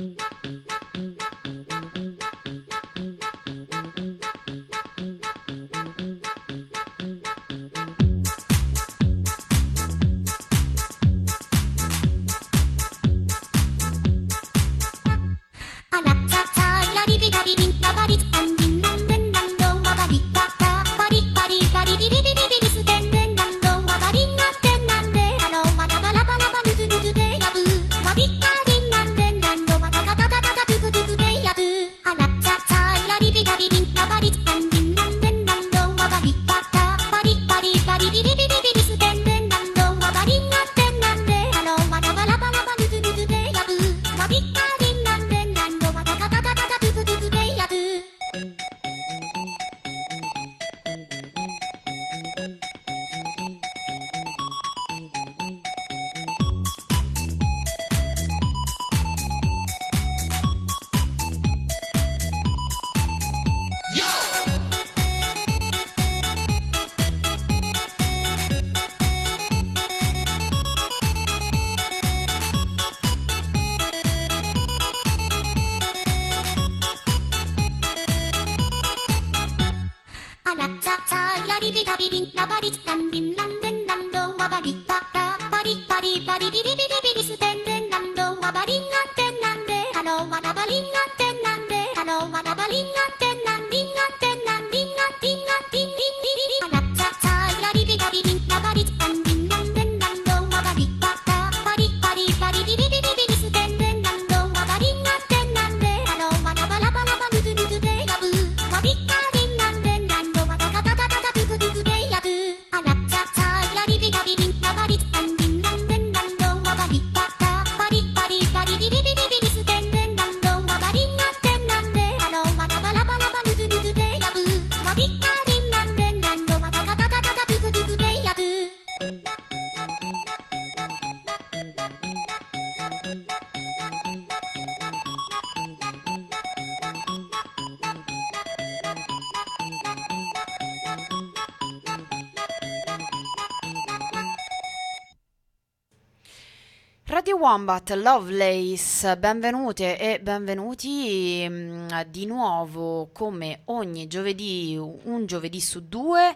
Radio Wombat, Lovelace, benvenute e benvenuti di nuovo come ogni giovedì, un giovedì su due.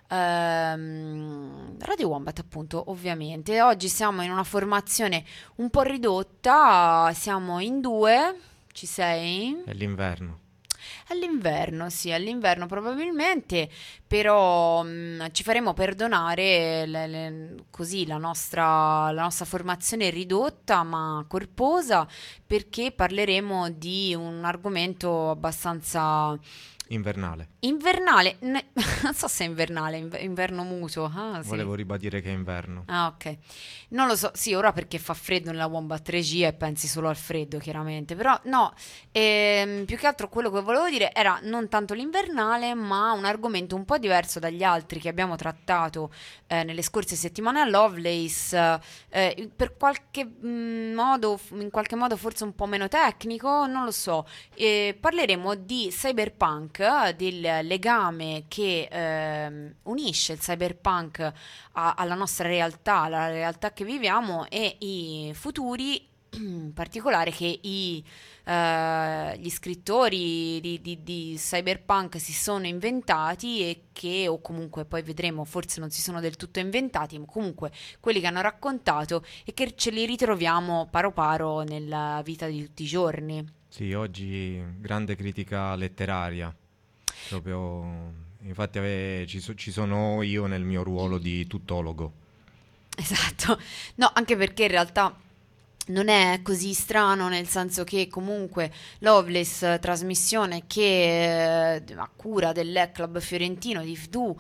Radio Wombat appunto, ovviamente. Oggi siamo in una formazione un po' ridotta, siamo in due. Ci sei? È l'inverno. All'inverno, sì, all'inverno probabilmente, però ci faremo perdonare così la nostra formazione ridotta ma corposa, perché parleremo di un argomento abbastanza Invernale. invernale, non so se è invernale, inverno muto, sì. Volevo ribadire che è inverno. Ah, ok. Non lo so, sì, ora perché fa freddo nella Wombat regia e pensi solo al freddo, chiaramente. Però no, più che altro quello che volevo dire era non tanto l'invernale, ma un argomento un po' diverso dagli altri che abbiamo trattato nelle scorse settimane a Lovelace, per qualche modo, in qualche modo forse un po' meno tecnico, non lo so. Parleremo di cyberpunk, del legame che unisce il cyberpunk alla nostra realtà, alla realtà che viviamo, e i futuri, in particolare che gli scrittori di cyberpunk si sono inventati e che, o comunque poi vedremo, forse non si sono del tutto inventati, ma comunque quelli che hanno raccontato e che ce li ritroviamo paro paro nella vita di tutti i giorni. Sì, oggi grande critica letteraria. Proprio, infatti ci sono io nel mio ruolo di tuttologo. Esatto, no, anche perché in realtà non è così strano, nel senso che comunque Lovelace, trasmissione che a cura del club fiorentino di FDU,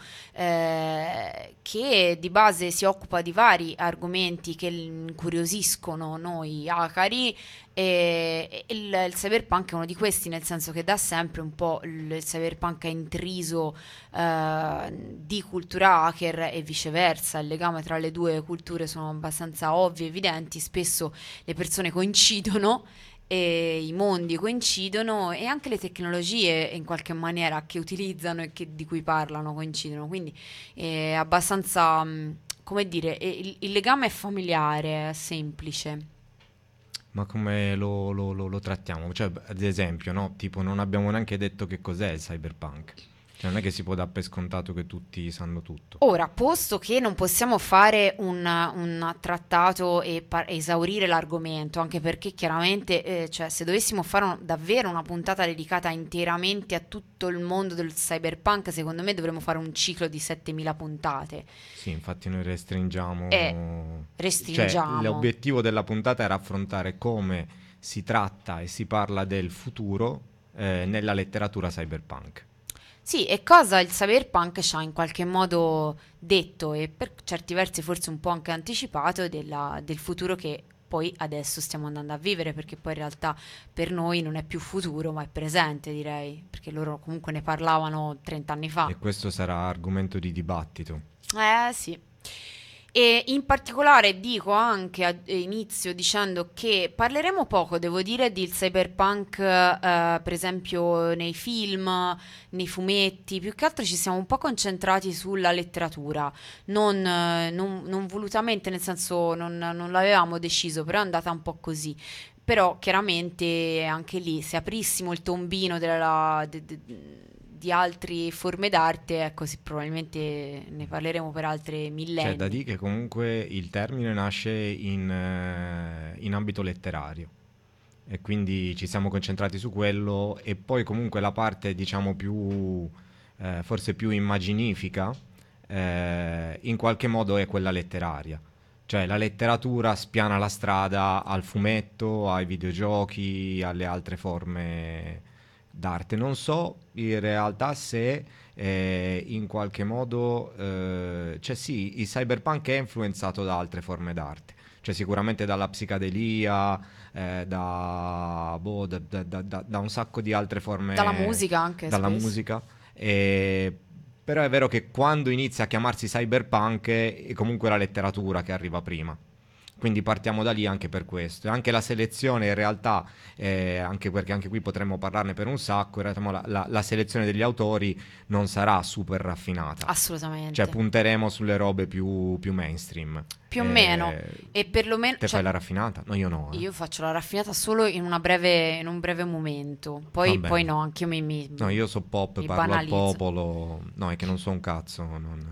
che di base si occupa di vari argomenti che incuriosiscono noi acari, e il cyberpunk è uno di questi, nel senso che da sempre un po' il cyberpunk è intriso di cultura hacker e viceversa. Il legame tra le due culture sono abbastanza ovvi, evidenti, spesso le persone coincidono e i mondi coincidono, e anche le tecnologie in qualche maniera che utilizzano e di cui parlano coincidono, quindi è abbastanza, come dire, il legame è familiare, è semplice. Ma come lo trattiamo? Cioè, ad esempio, no? Tipo, non abbiamo neanche detto che cos'è il cyberpunk. Cioè, non è che si può dare per scontato che tutti sanno tutto. Ora, posto che non possiamo fare un trattato e esaurire l'argomento, anche perché chiaramente, cioè, se dovessimo fare davvero una puntata dedicata interamente a tutto il mondo del cyberpunk, secondo me dovremmo fare un ciclo di 7000 puntate. Sì, infatti noi E restringiamo... Cioè, restringiamo. l'obiettivo della puntata era affrontare come si tratta e si parla del futuro nella letteratura cyberpunk. Sì, e cosa il cyberpunk ci ha in qualche modo detto e per certi versi forse un po' anche anticipato del futuro che poi adesso stiamo andando a vivere, perché poi in realtà per noi non è più futuro, ma è presente, direi, perché loro comunque ne parlavano 30 anni fa. E questo sarà argomento di dibattito. Sì. E in particolare dico anche inizio dicendo che parleremo poco, devo dire, del cyberpunk, per esempio nei film, nei fumetti, più che altro ci siamo un po' concentrati sulla letteratura, non volutamente, nel senso non l'avevamo deciso, però è andata un po' così. Però chiaramente anche lì, se aprissimo il tombino di altre forme d'arte, ecco, sì, probabilmente ne parleremo per altri C'è da millenni. dire che comunque il termine nasce in ambito letterario e quindi ci siamo concentrati su quello e poi comunque la parte diciamo più, forse più immaginifica, in qualche modo è quella letteraria. Cioè la letteratura spiana la strada al fumetto, ai videogiochi, alle altre forme d'arte. Non so in realtà se in qualche modo, cioè sì, il cyberpunk è influenzato da altre forme d'arte. Cioè sicuramente dalla psicadelia, da un sacco di altre Dalla forme, musica anche dalla spesso. musica. E però è vero che quando inizia a chiamarsi cyberpunk è comunque la letteratura che arriva prima. Quindi partiamo da lì anche per questo. E anche la selezione in realtà, anche perché anche qui potremmo parlarne per un sacco, in realtà la selezione degli autori non sarà super raffinata. Cioè Assolutamente. punteremo sulle robe più mainstream. Più o meno. E perlomeno, Te fai cioè, la raffinata? No, io no. io faccio la raffinata solo in un breve momento. Va Poi bene. no, anche io No, io so pop, mi parlo al banalizzo. popolo. No, è che non so un cazzo.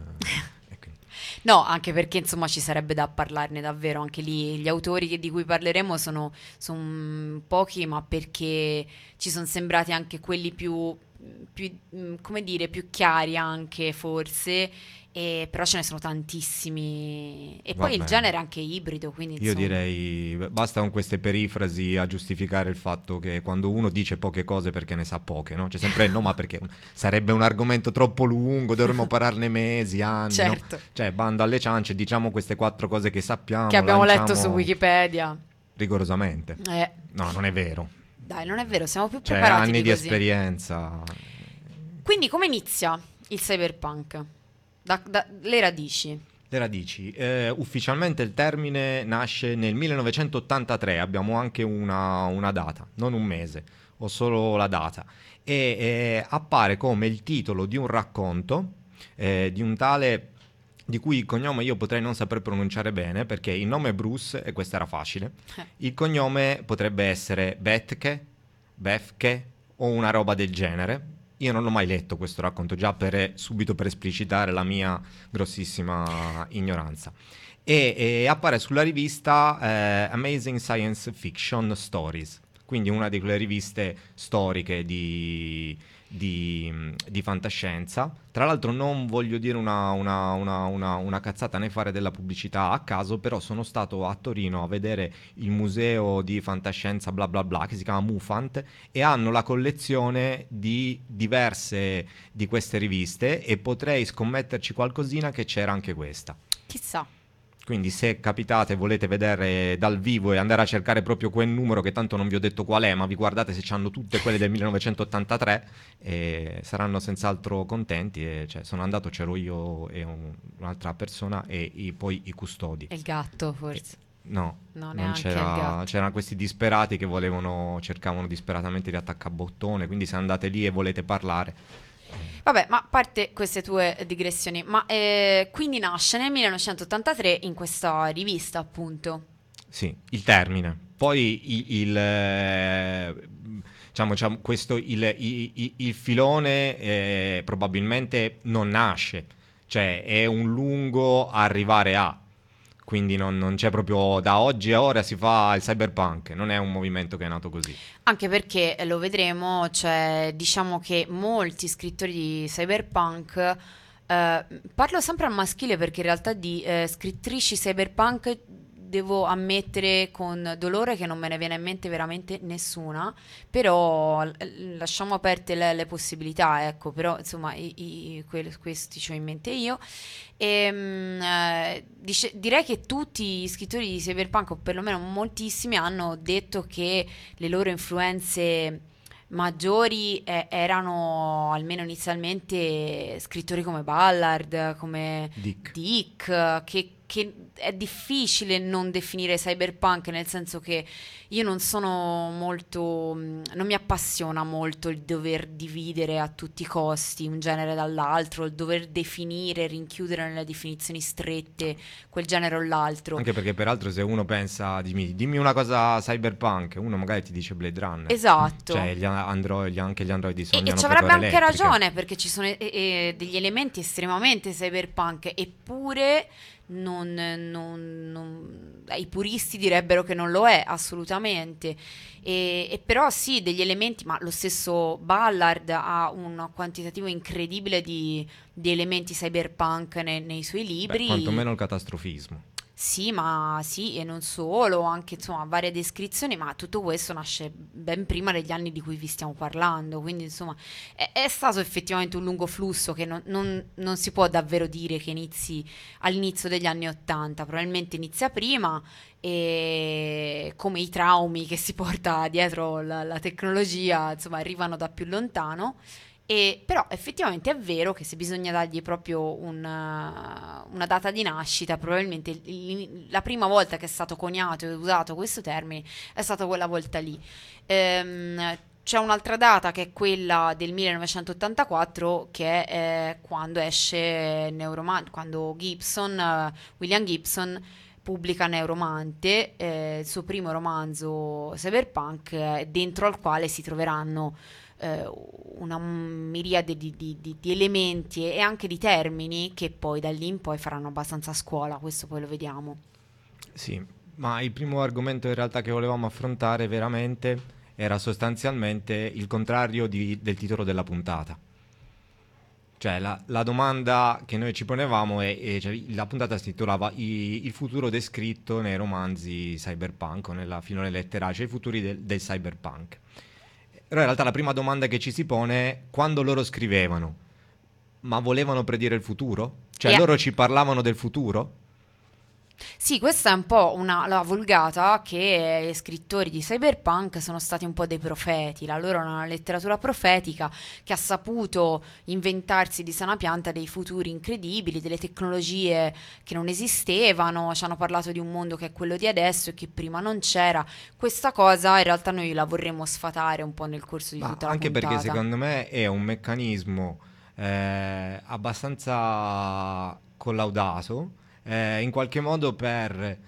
No, anche perché insomma ci sarebbe da parlarne davvero, anche lì gli autori di cui parleremo sono pochi, ma perché ci sono sembrati anche quelli come dire, più chiari anche forse, però ce ne sono tantissimi. E Va poi il bene. genere è anche ibrido, quindi Io insomma, direi basta con queste perifrasi a giustificare il fatto che quando uno dice poche cose perché ne sa poche, no? C'è sempre no, ma perché sarebbe un argomento troppo lungo, dovremmo parlarne mesi, anni, no? certo, Cioè, bando alle ciance, diciamo queste quattro cose che che sappiamo, abbiamo letto su lanciamo Wikipedia. rigorosamente. Eh, No, non è vero. dai, non è vero, siamo più Cioè, preparati anni di di così. esperienza. Quindi come inizia il cyberpunk? Le radici. Le radici. Ufficialmente il termine nasce nel 1983, abbiamo anche una data, non un mese, ho solo la data. E appare come il titolo di un racconto di un tale di cui il cognome io potrei non saper pronunciare bene perché il nome è Bruce e questo era facile. Il cognome potrebbe essere Bethke, Befke o una roba del genere. Io non l'ho mai letto questo racconto, già subito per esplicitare la mia grossissima ignoranza. E appare sulla rivista Amazing Science Fiction Stories, quindi una di quelle riviste storiche di fantascienza. Tra l'altro non voglio dire una cazzata né fare della pubblicità a caso, però sono stato a Torino a vedere il museo di fantascienza bla bla bla che si chiama MUFANT e hanno la collezione di diverse di queste riviste e potrei scommetterci qualcosina che c'era anche questa. Chissà. Quindi se capitate e volete vedere dal vivo e andare a cercare proprio quel numero che tanto non vi ho detto qual è, ma vi guardate se hanno tutte quelle del 1983 e saranno senz'altro contenti. E, cioè, sono andato, c'ero io e un'altra persona e poi i custodi. È il gatto, forse. No, No, non neanche il gatto. c'erano questi disperati che cercavano disperatamente di attaccabottone, quindi se andate lì e volete parlare. Vabbè, ma a parte queste tue digressioni, ma quindi nasce nel 1983 in questa rivista, appunto. Sì, il termine. Poi diciamo, il filone probabilmente non nasce, cioè è un lungo arrivare a, quindi non c'è proprio da oggi a ora si fa il cyberpunk, non è un movimento che è nato così. Anche perché lo vedremo, cioè, diciamo che molti scrittori di cyberpunk, parlo sempre al maschile perché in realtà di scrittrici cyberpunk devo ammettere con dolore che non me ne viene in mente veramente nessuna, però lasciamo aperte le possibilità, ecco, però insomma questi ci ho in mente io. Direi che tutti gli scrittori di cyberpunk, o perlomeno moltissimi, hanno detto che le loro influenze maggiori erano almeno inizialmente scrittori come Ballard, come Dick. Dick, che è difficile non definire cyberpunk, nel senso che io non sono molto, non mi appassiona molto il dover dividere a tutti i costi un genere dall'altro, il dover definire, rinchiudere nelle definizioni strette quel genere o l'altro. Anche perché peraltro se uno pensa, dimmi una cosa cyberpunk, uno magari ti dice Blade Runner. Esatto. Cioè anche gli androidi E sognano ci per avrebbe ore anche elettriche. ragione perché ci sono degli elementi estremamente cyberpunk, eppure i puristi direbbero che non lo è assolutamente. E però sì, degli elementi, ma lo stesso Ballard ha un quantitativo incredibile di elementi cyberpunk nei suoi Beh, libri. quantomeno il catastrofismo. Sì, ma sì, e non solo, anche insomma varie descrizioni, ma tutto questo nasce ben prima degli anni di cui vi stiamo parlando, quindi insomma è stato effettivamente un lungo flusso che non si può davvero dire che inizi all'inizio degli anni Ottanta, probabilmente inizia prima e come i traumi che si porta dietro la tecnologia, insomma, arrivano da più lontano. Però effettivamente è vero che se bisogna dargli proprio una data di nascita, probabilmente la prima volta che è stato coniato e usato questo termine è stata quella volta lì. C'è un'altra data che è quella del 1984, che è quando esce Neuromante, quando William Gibson pubblica Neuromante, il suo primo romanzo cyberpunk, dentro al quale si troveranno una miriade di elementi e anche di termini che poi da lì in poi faranno abbastanza scuola, questo poi lo vediamo. Sì, ma il primo argomento in realtà che volevamo affrontare veramente era sostanzialmente il contrario del titolo della puntata. Cioè la domanda che noi ci ponevamo cioè, la puntata si titolava il futuro descritto nei romanzi cyberpunk o nella filone letteraria, cioè i futuri del cyberpunk. Però in realtà la prima domanda che ci si pone è quando loro scrivevano, ma volevano predire il futuro? Cioè E loro ci parlavano del futuro? sì, questa è un po' la vulgata che scrittori di cyberpunk sono stati un po' dei profeti, la loro è una letteratura profetica che ha saputo inventarsi di sana pianta dei futuri incredibili, delle tecnologie che non esistevano, ci hanno parlato di un mondo che è quello di adesso e che prima non c'era. Questa cosa in realtà noi la vorremmo sfatare un po' nel corso di Ma tutta la anche perché puntata. secondo me è un meccanismo abbastanza collaudato in qualche modo per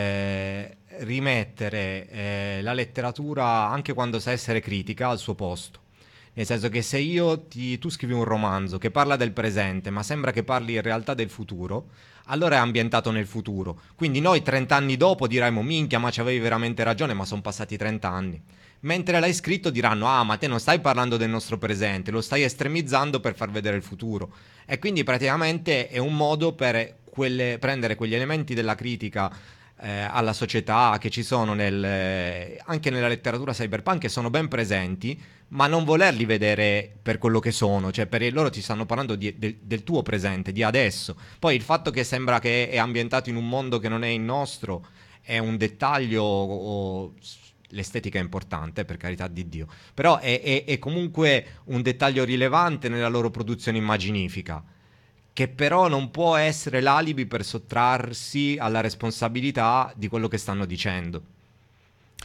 rimettere la letteratura, anche quando sa essere critica, al suo posto. Nel senso che se tu scrivi un romanzo che parla del presente, ma sembra che parli in realtà del futuro, allora è ambientato nel futuro. Quindi noi 30 anni dopo diremo, minchia, ma c'avevi veramente ragione, ma sono passati 30 anni. Mentre l'hai scritto diranno, ah, ma te non stai parlando del nostro presente, lo stai estremizzando per far vedere il futuro. E quindi praticamente è un modo per prendere quegli elementi della critica alla società che ci sono anche nella letteratura cyberpunk, che sono ben presenti, ma non volerli vedere per quello che sono, cioè per loro ti stanno parlando del tuo presente, di adesso. Poi il fatto che sembra che è ambientato in un mondo che non è il nostro è un dettaglio. L'estetica è importante, per carità di Dio, però è comunque un dettaglio rilevante nella loro produzione immaginifica, che però non può essere l'alibi per sottrarsi alla responsabilità di quello che stanno dicendo.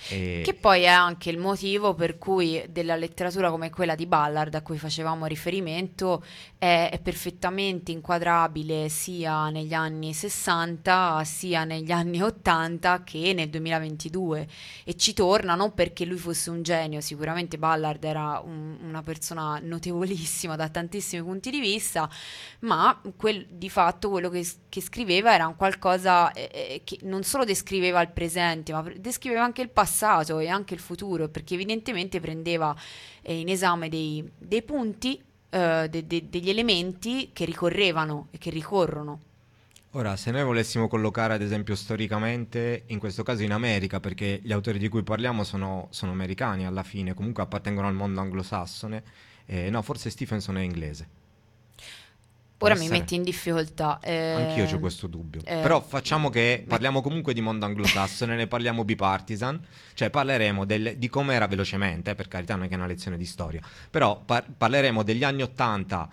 Che poi è anche il motivo per cui della letteratura come quella di Ballard, a cui facevamo riferimento, è perfettamente inquadrabile sia negli anni 60 sia negli anni 80 che nel 2022, e ci torna non perché lui fosse un genio, sicuramente Ballard era una persona notevolissima da tantissimi punti di vista, ma di fatto quello che scriveva era un qualcosa che non solo descriveva il presente, ma descriveva anche il passato e anche il futuro, perché evidentemente prendeva in esame dei punti, degli elementi che ricorrevano e che ricorrono. Ora, se noi volessimo collocare ad esempio storicamente, in questo caso in America, perché gli autori di cui parliamo sono americani alla fine, comunque appartengono al mondo anglosassone, no, forse Stephenson è inglese. Può Ora mi essere? metti in difficoltà. Anch'io ho questo dubbio. Però facciamo che parliamo comunque di mondo anglosassone, ne parliamo bipartisan, cioè parleremo di come era velocemente, per carità non è che è una lezione di storia, però parleremo degli anni 80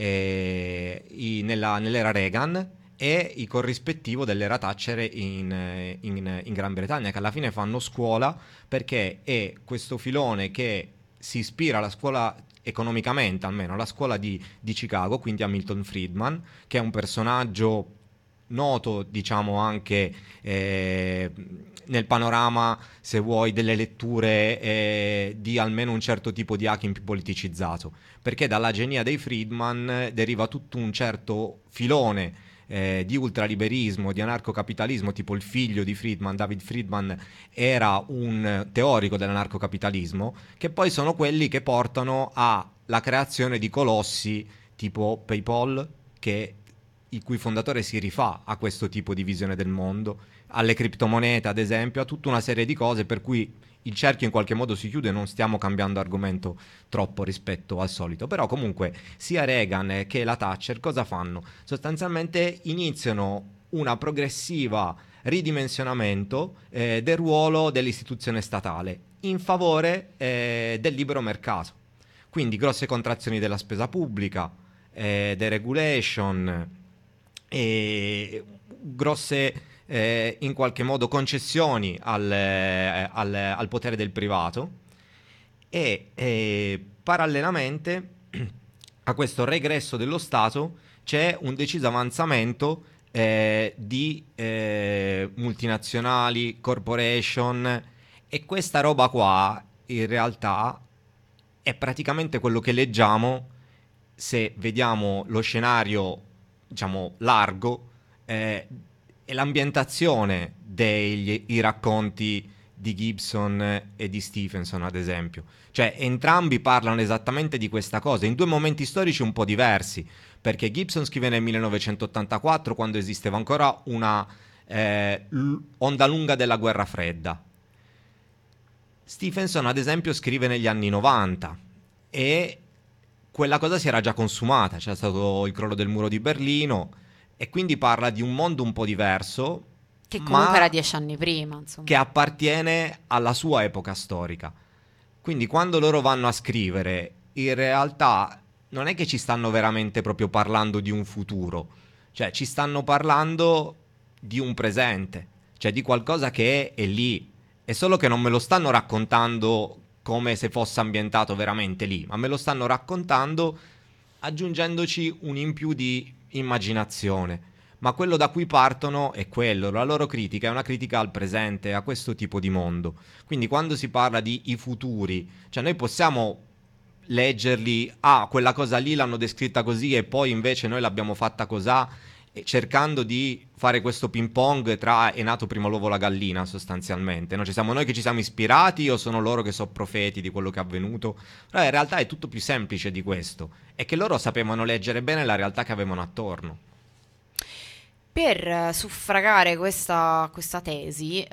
nell'era Reagan e il corrispettivo dell'era Thatcher in Gran Bretagna, che alla fine fanno scuola perché è questo filone che si ispira alla scuola economicamente, almeno alla scuola di Chicago, quindi a Milton Friedman, che è un personaggio noto, diciamo, anche nel panorama, se vuoi, delle letture di almeno un certo tipo di hacking più politicizzato, perché dalla genia dei Friedman deriva tutto un certo filone di ultraliberismo, di anarcocapitalismo, tipo il figlio di Friedman, David Friedman, era un teorico dell'anarcocapitalismo, che poi sono quelli che portano alla creazione di colossi tipo PayPal, il cui fondatore si rifà a questo tipo di visione del mondo, alle criptomonete ad esempio, a tutta una serie di cose per cui il cerchio in qualche modo si chiude, non stiamo cambiando argomento troppo rispetto al solito, però comunque sia Reagan che la Thatcher cosa fanno? Sostanzialmente iniziano una progressiva ridimensionamento del ruolo dell'istituzione statale in favore del libero mercato. Quindi grosse contrazioni della spesa pubblica, deregulation, grosse in qualche modo concessioni al potere del privato e parallelamente a questo regresso dello Stato c'è un deciso avanzamento di multinazionali, corporation, e questa roba qua in realtà è praticamente quello che leggiamo se vediamo lo scenario, diciamo, largo, e l'ambientazione dei racconti di Gibson e di Stephenson, ad esempio. Cioè, entrambi parlano esattamente di questa cosa, in due momenti storici un po' diversi, perché Gibson scrive nel 1984, quando esisteva ancora una onda lunga della guerra fredda. Stephenson, ad esempio, scrive negli anni 90 e quella cosa si era già consumata, c'è stato il crollo del muro di Berlino e quindi parla di un mondo un po' diverso, Che comunque ma era 10 anni prima, insomma. che appartiene alla sua epoca storica. Quindi quando loro vanno a scrivere, in realtà non è che ci stanno veramente proprio parlando di un futuro, cioè ci stanno parlando di un presente, cioè di qualcosa che è lì. È solo che non me lo stanno raccontando come se fosse ambientato veramente lì, ma me lo stanno raccontando aggiungendoci un in più di immaginazione. Ma quello da cui partono è quello, la loro critica è una critica al presente, a questo tipo di mondo. Quindi quando si parla di i futuri, cioè noi possiamo leggerli, quella cosa lì l'hanno descritta così e poi invece noi l'abbiamo fatta cosà, cercando di fare questo ping pong tra è nato prima l'uovo o la gallina sostanzialmente, no? Ci siamo noi che ci siamo ispirati o sono loro che sono profeti di quello che è avvenuto? Però in realtà è tutto più semplice di questo, è che loro sapevano leggere bene la realtà che avevano attorno. Per suffragare questa tesi,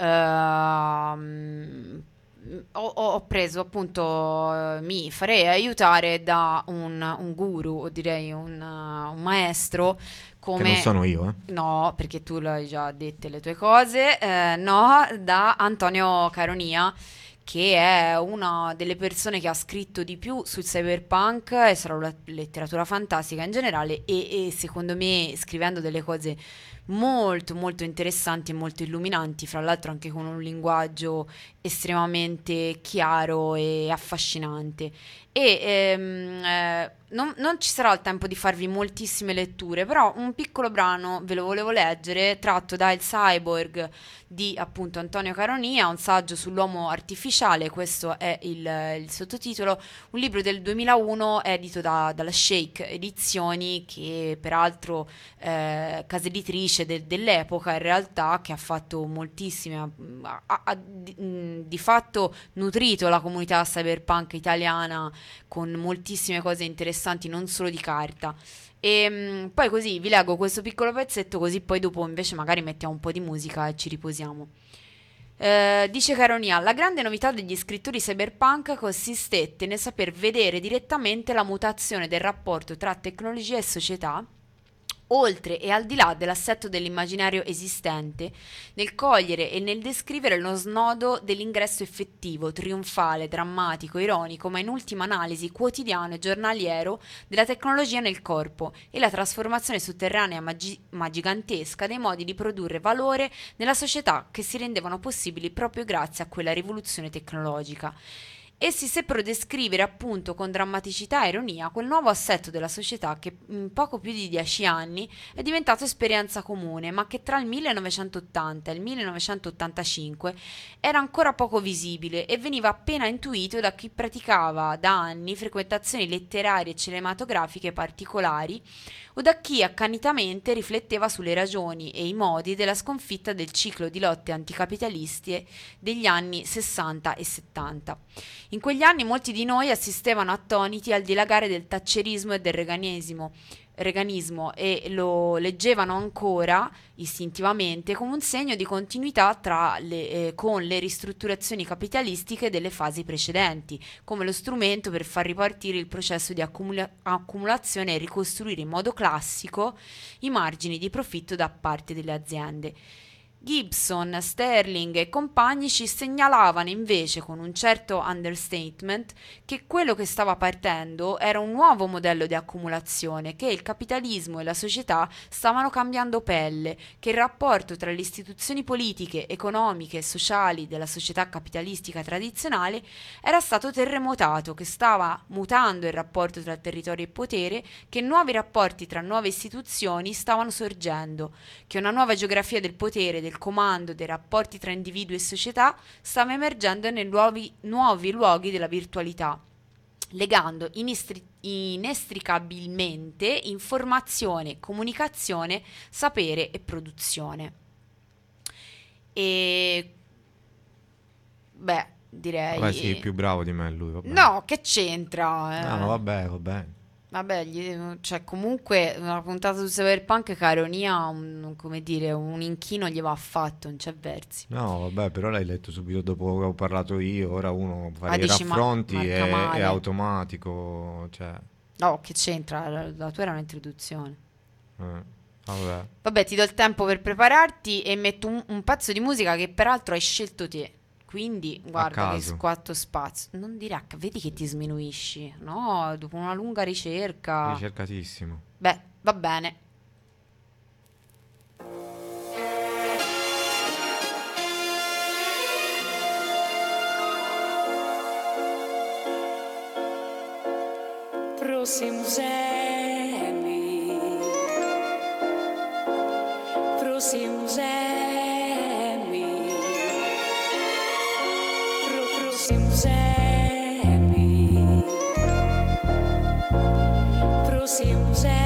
ho preso appunto, mi farei aiutare da un guru, o direi un maestro, Che non come... sono io, No, perché tu l'hai già dette le tue cose, no, da Antonio Caronia, che è una delle persone che ha scritto di più sul cyberpunk e sulla letteratura fantastica in generale e secondo me scrivendo delle cose molto molto interessanti e molto illuminanti, fra l'altro anche con un linguaggio estremamente chiaro e affascinante. E non ci sarà il tempo di farvi moltissime letture, però un piccolo brano ve lo volevo leggere, tratto da Il Cyborg di appunto Antonio Caronia, un saggio sull'uomo artificiale, questo è il sottotitolo, un libro del 2001 edito dalla Shake Edizioni, che peraltro casa editrice dell'epoca in realtà, che ha fatto moltissime, di fatto nutrito la comunità cyberpunk italiana con moltissime cose interessanti, non solo di carta. E poi così vi leggo questo piccolo pezzetto, così poi dopo invece magari mettiamo un po' di musica e ci riposiamo. Dice Caronia, la grande novità degli scrittori cyberpunk consistette nel saper vedere direttamente la mutazione del rapporto tra tecnologia e società, oltre e al di là dell'assetto dell'immaginario esistente, nel cogliere e nel descrivere lo snodo dell'ingresso effettivo, trionfale, drammatico, ironico, ma in ultima analisi quotidiano e giornaliero della tecnologia nel corpo e la trasformazione sotterranea ma gigantesca dei modi di produrre valore nella società che si rendevano possibili proprio grazie a quella rivoluzione tecnologica. Essi seppero descrivere appunto con drammaticità e ironia quel nuovo assetto della società che in poco più di 10 anni è diventato esperienza comune, ma che tra il 1980 e il 1985 era ancora poco visibile e veniva appena intuito da chi praticava da anni frequentazioni letterarie e cinematografiche particolari o da chi accanitamente rifletteva sulle ragioni e i modi della sconfitta del ciclo di lotte anticapitalisti degli anni 60 e 70. In quegli anni molti di noi assistevano attoniti al dilagare del thatcherismo e del reganismo e lo leggevano ancora istintivamente come un segno di continuità con le ristrutturazioni capitalistiche delle fasi precedenti, come lo strumento per far ripartire il processo di accumulazione e ricostruire in modo classico i margini di profitto da parte delle aziende. Gibson, Sterling e compagni ci segnalavano invece con un certo understatement che quello che stava partendo era un nuovo modello di accumulazione, che il capitalismo e la società stavano cambiando pelle, che il rapporto tra le istituzioni politiche, economiche e sociali della società capitalistica tradizionale era stato terremotato, che stava mutando il rapporto tra territorio e potere, che nuovi rapporti tra nuove istituzioni stavano sorgendo, che una nuova geografia del potere, del comando, dei rapporti tra individui e società stava emergendo nei nuovi luoghi della virtualità, legando inestricabilmente informazione, comunicazione, sapere e produzione. E beh, direi... Vabbè, sì, più bravo di me lui, vabbè. No, che c'entra? No, vabbè, va bene. Vabbè, cioè comunque una puntata su Cyberpunk Caronia, come dire, un inchino gli va fatto, non c'è versi. No, vabbè, però l'hai letto subito dopo che ho parlato io, ora uno fa i dici, raffronti marca è male. automatico, cioè... No, che c'entra? La tua era un'introduzione. Vabbè. Vabbè, ti do il tempo per prepararti e metto un pezzo di musica che peraltro hai scelto te. Quindi guarda che squatto spazio. Non dire vedi che ti sminuisci. No, dopo una lunga ricerca. Ricercatissimo. Beh, va bene. Próximos Emmy, próximos Emmy, próximos Emmy, próximos Emmy.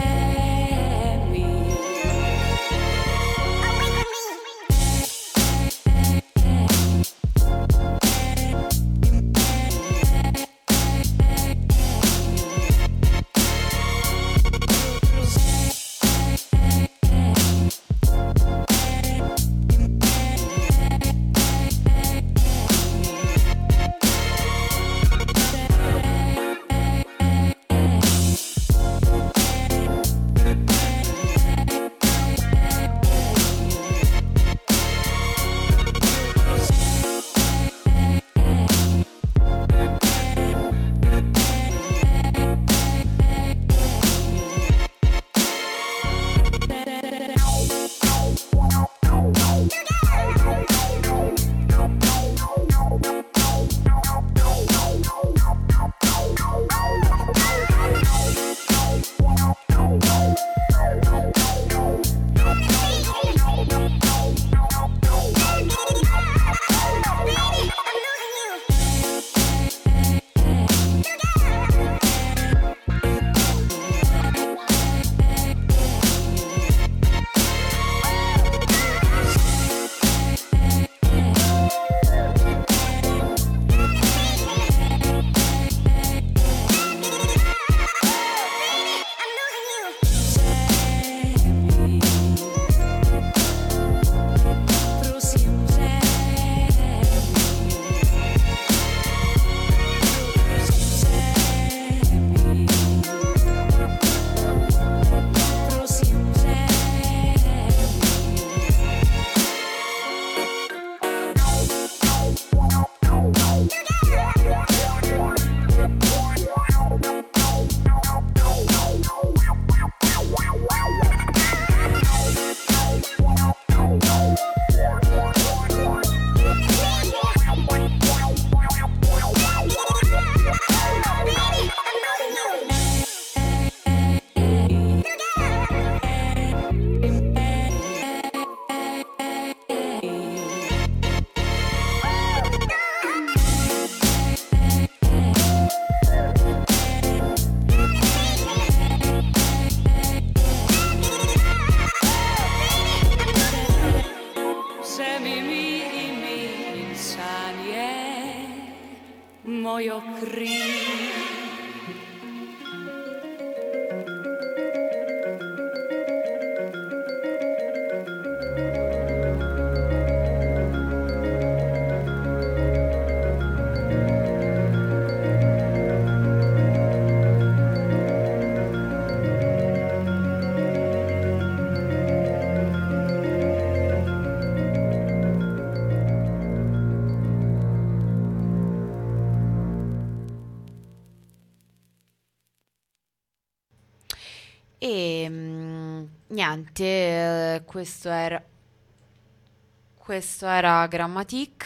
mediocri. E niente, questo era Grammatic,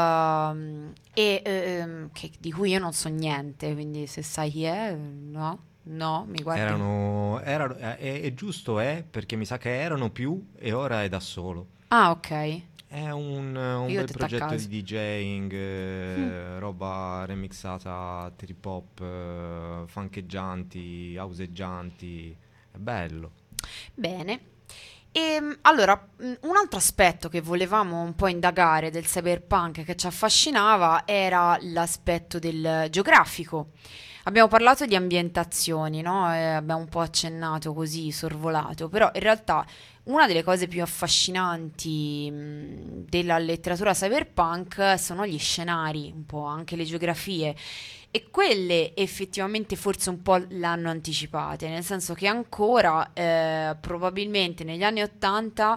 di cui io non so niente, quindi se sai chi è, no, mi guardi. È giusto, perché mi sa che erano più e ora è da solo. Ah, ok. È un Io ho bel detto a progetto caso. di DJing, roba remixata, trip hop, funkeggianti, houseggianti, è bello. Bene. Allora, un altro aspetto che volevamo un po' indagare del cyberpunk che ci affascinava era l'aspetto del geografico. Abbiamo parlato di ambientazioni, no? Abbiamo un po' accennato così, sorvolato, però in realtà una delle cose più affascinanti della letteratura cyberpunk sono gli scenari, un po' anche le geografie. E quelle effettivamente forse un po' l'hanno anticipate, nel senso che ancora probabilmente negli anni 80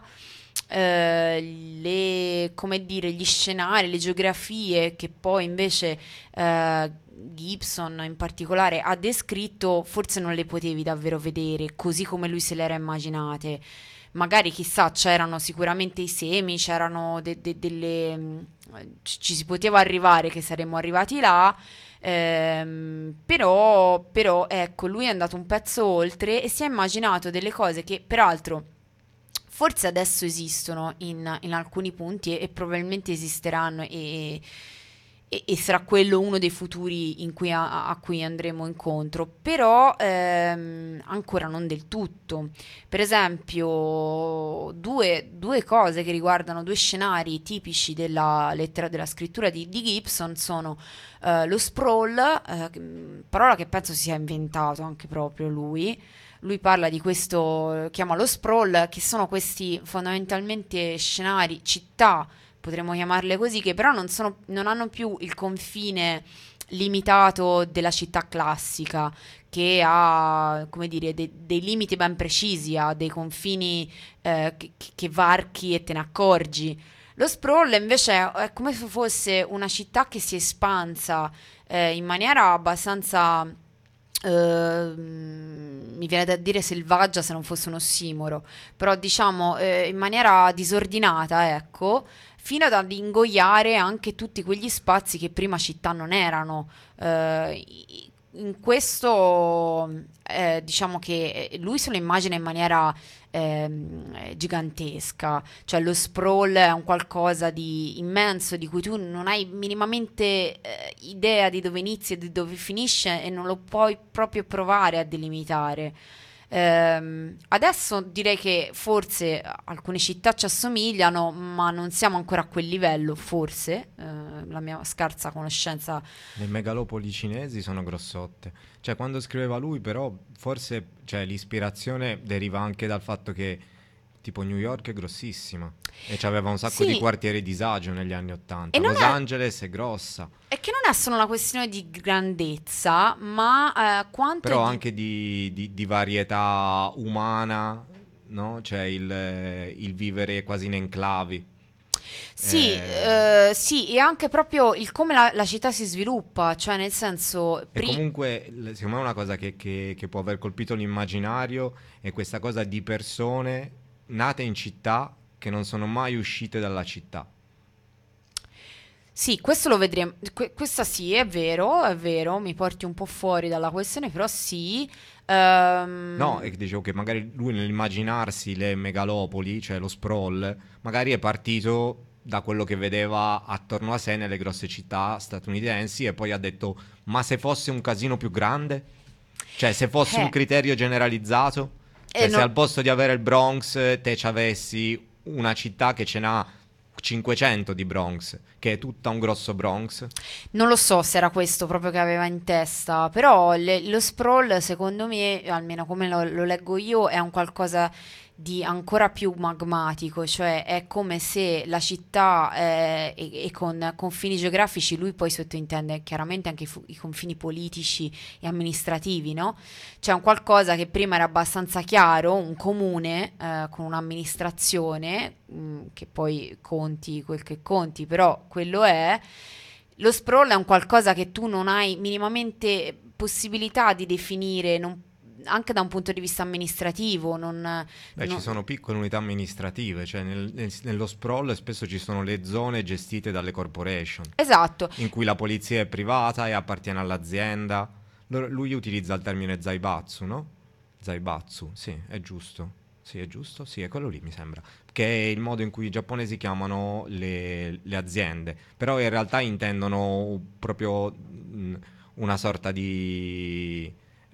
come dire, gli scenari, le geografie che poi invece Gibson in particolare ha descritto, forse non le potevi davvero vedere così come lui se le era immaginate. Magari chissà, c'erano sicuramente i semi, c'erano delle... ci si poteva arrivare che saremmo arrivati là. Però ecco, lui è andato un pezzo oltre e si è immaginato delle cose che peraltro forse adesso esistono in alcuni punti e probabilmente esisteranno e sarà quello uno dei futuri in cui a cui andremo incontro, però ancora non del tutto. Per esempio, due cose che riguardano due scenari tipici della lettera della scrittura di Gibson sono lo sprawl, parola che penso si sia inventato anche proprio lui. Lui parla di questo, chiama lo sprawl, che sono questi fondamentalmente scenari, città, potremmo chiamarle così, che però non hanno più il confine limitato della città classica, che ha, come dire, dei limiti ben precisi, ha dei confini che varchi e te ne accorgi. Lo sprawl invece è come se fosse una città che si è espansa in maniera abbastanza, mi viene da dire selvaggia se non fosse un ossimoro, però diciamo in maniera disordinata, ecco, fino ad ingoiare anche tutti quegli spazi che prima città non erano. In questo diciamo che lui se lo immagina in maniera gigantesca, cioè lo sprawl è un qualcosa di immenso di cui tu non hai minimamente idea di dove inizia e di dove finisce e non lo puoi proprio provare a delimitare. Adesso direi che forse alcune città ci assomigliano, ma non siamo ancora a quel livello, forse, la mia scarsa conoscenza. Le megalopoli cinesi sono grossotte. Cioè, quando scriveva lui, però, forse, cioè, l'ispirazione deriva anche dal fatto che, tipo, New York è grossissima e c'aveva un sacco Sì, di quartieri disagio negli anni e Ottanta. non Los è, Angeles è grossa, è che non è solo una questione di grandezza, ma quanto è però di... anche di varietà umana, no? Cioè, il vivere quasi in enclavi. Sì, Eh, sì, e anche proprio il come la città si sviluppa, cioè nel senso, E comunque, secondo me una cosa che può aver colpito l'immaginario è questa cosa di persone nate in città che non sono mai uscite dalla città. sì, questo lo vedremo. Questa sì, è vero, mi porti un po' fuori dalla questione, però sì. No, e ehm, che dicevo che magari lui nell'immaginarsi le megalopoli, cioè lo sprawl, magari è partito da quello che vedeva attorno a sé nelle grosse città statunitensi e poi ha detto, ma se fosse un casino più grande? Cioè, se fosse un eh, criterio generalizzato? Cioè, se non- al posto di avere il Bronx te ci avessi una città che ce n'ha 500 di Bronx, che è tutta un grosso Bronx. Non lo so se era questo proprio che aveva in testa, però lo sprawl, secondo me, almeno come lo leggo io, è un qualcosa di ancora più magmatico, cioè è come se la città e con confini geografici, lui poi sottintende chiaramente anche i confini politici e amministrativi, no? C'è un qualcosa che prima era abbastanza chiaro, un comune con un'amministrazione che poi conti quel che conti, però quello è. Lo sprawl è un qualcosa che tu non hai minimamente possibilità di definire, anche da un punto di vista amministrativo. Ci sono piccole unità amministrative, cioè nello sprawl spesso ci sono le zone gestite dalle corporation. Esatto. In cui la polizia è privata e appartiene all'azienda. Lui utilizza il termine zaibatsu, no? Zaibatsu, sì, è giusto. Sì, è giusto? Sì, è quello lì, mi sembra. Che è il modo in cui i giapponesi chiamano le aziende. Però in realtà intendono proprio una sorta di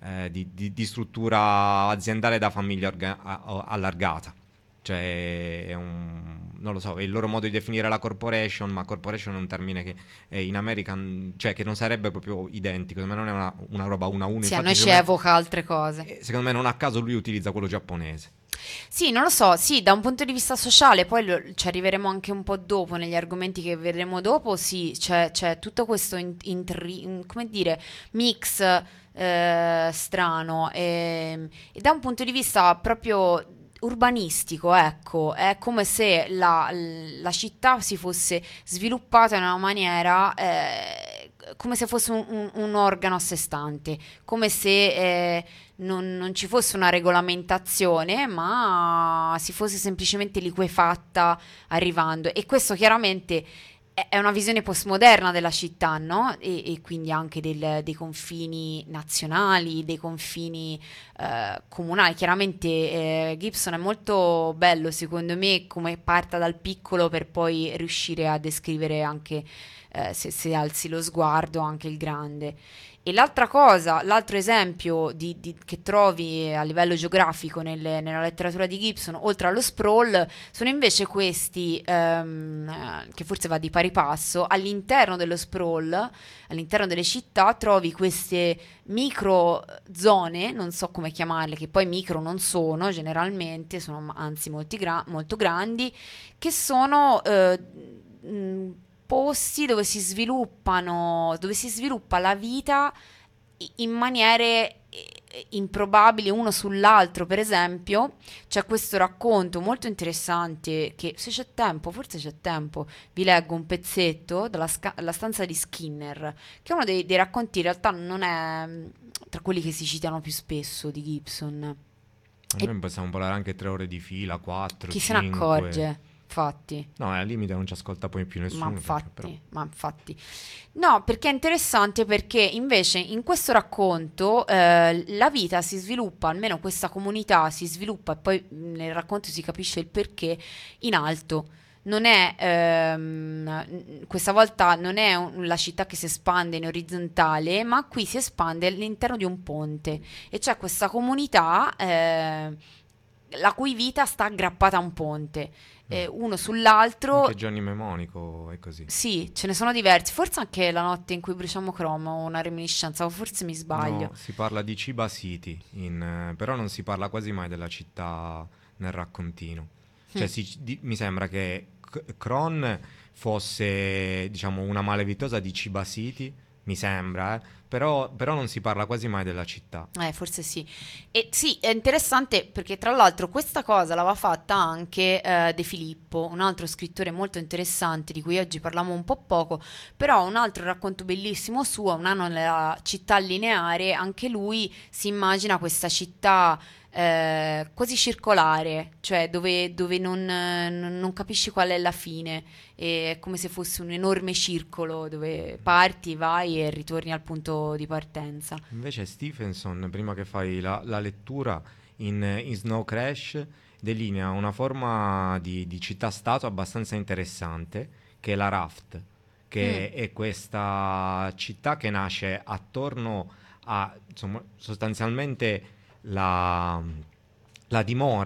struttura aziendale da famiglia allargata. Cioè, non lo so, è il loro modo di definire la corporation, ma corporation è un termine che in America, cioè che non sarebbe proprio identico, secondo me non è una roba una a uno. Sì, a noi ci evoca altre cose. Secondo me non a caso lui utilizza quello giapponese. Sì, non lo so, sì, da un punto di vista sociale, poi ci arriveremo anche un po' dopo, negli argomenti che vedremo dopo, sì, c'è tutto questo come dire, mix strano e da un punto di vista proprio urbanistico, ecco, è come se la città si fosse sviluppata in una maniera come se fosse un organo a sé stante, come se non ci fosse una regolamentazione, ma si fosse semplicemente liquefatta arrivando. E questo chiaramente è una visione postmoderna della città, no? E quindi anche dei confini nazionali, dei confini comunali. Chiaramente Gibson è molto bello, secondo me, come parta dal piccolo per poi riuscire a descrivere anche, se alzi lo sguardo, anche il grande. E l'altra cosa, l'altro esempio che trovi a livello geografico nella letteratura di Gibson, oltre allo sprawl, sono invece questi, che forse va di pari passo, all'interno dello sprawl, all'interno delle città, trovi queste micro zone, non so come chiamarle, che poi micro non sono generalmente, sono anzi molto grandi, che sono posti dove si sviluppa la vita in maniere improbabili uno sull'altro. Per esempio, c'è questo racconto molto interessante che, se c'è tempo, forse c'è tempo, vi leggo un pezzetto dalla La stanza di Skinner, che è uno dei racconti, in realtà non è tra quelli che si citano più spesso di Gibson. Noi possiamo parlare anche 3 ore di fila, 4, chi 5. se ne accorge? Infatti. No, al limite non ci ascolta poi più nessuno. Ma infatti. No, perché è interessante, perché invece in questo racconto la vita si sviluppa, almeno questa comunità si sviluppa, e poi nel racconto si capisce il perché, in alto. Non è, questa volta non è la città che si espande in orizzontale, ma qui si espande all'interno di un ponte. E c'è questa comunità la cui vita sta aggrappata a un ponte. Uno sull'altro. Anche Johnny Mnemonico è così. Sì, ce ne sono diversi. Forse anche La notte in cui bruciamo Chrome o una reminiscenza, o forse mi sbaglio. No, si parla di Chiba City, però non si parla quasi mai della città nel raccontino. Cioè mi sembra che Kron fosse, diciamo, una malavitosa di Chiba City, mi sembra, però non si parla quasi mai della città. Forse sì. E sì, è interessante perché tra l'altro questa cosa l'aveva fatta anche De Filippo, un altro scrittore molto interessante di cui oggi parliamo un po' poco, però un altro racconto bellissimo suo, Un anno nella città lineare. Anche lui si immagina questa città quasi circolare, cioè dove non capisci qual è la fine, è come se fosse un enorme circolo dove parti, vai e ritorni al punto di partenza. Invece Stephenson, prima che fai la lettura, in Snow Crash delinea una forma di città-stato abbastanza interessante, che è la Raft, che è questa città che nasce attorno a, insomma, sostanzialmente la dimora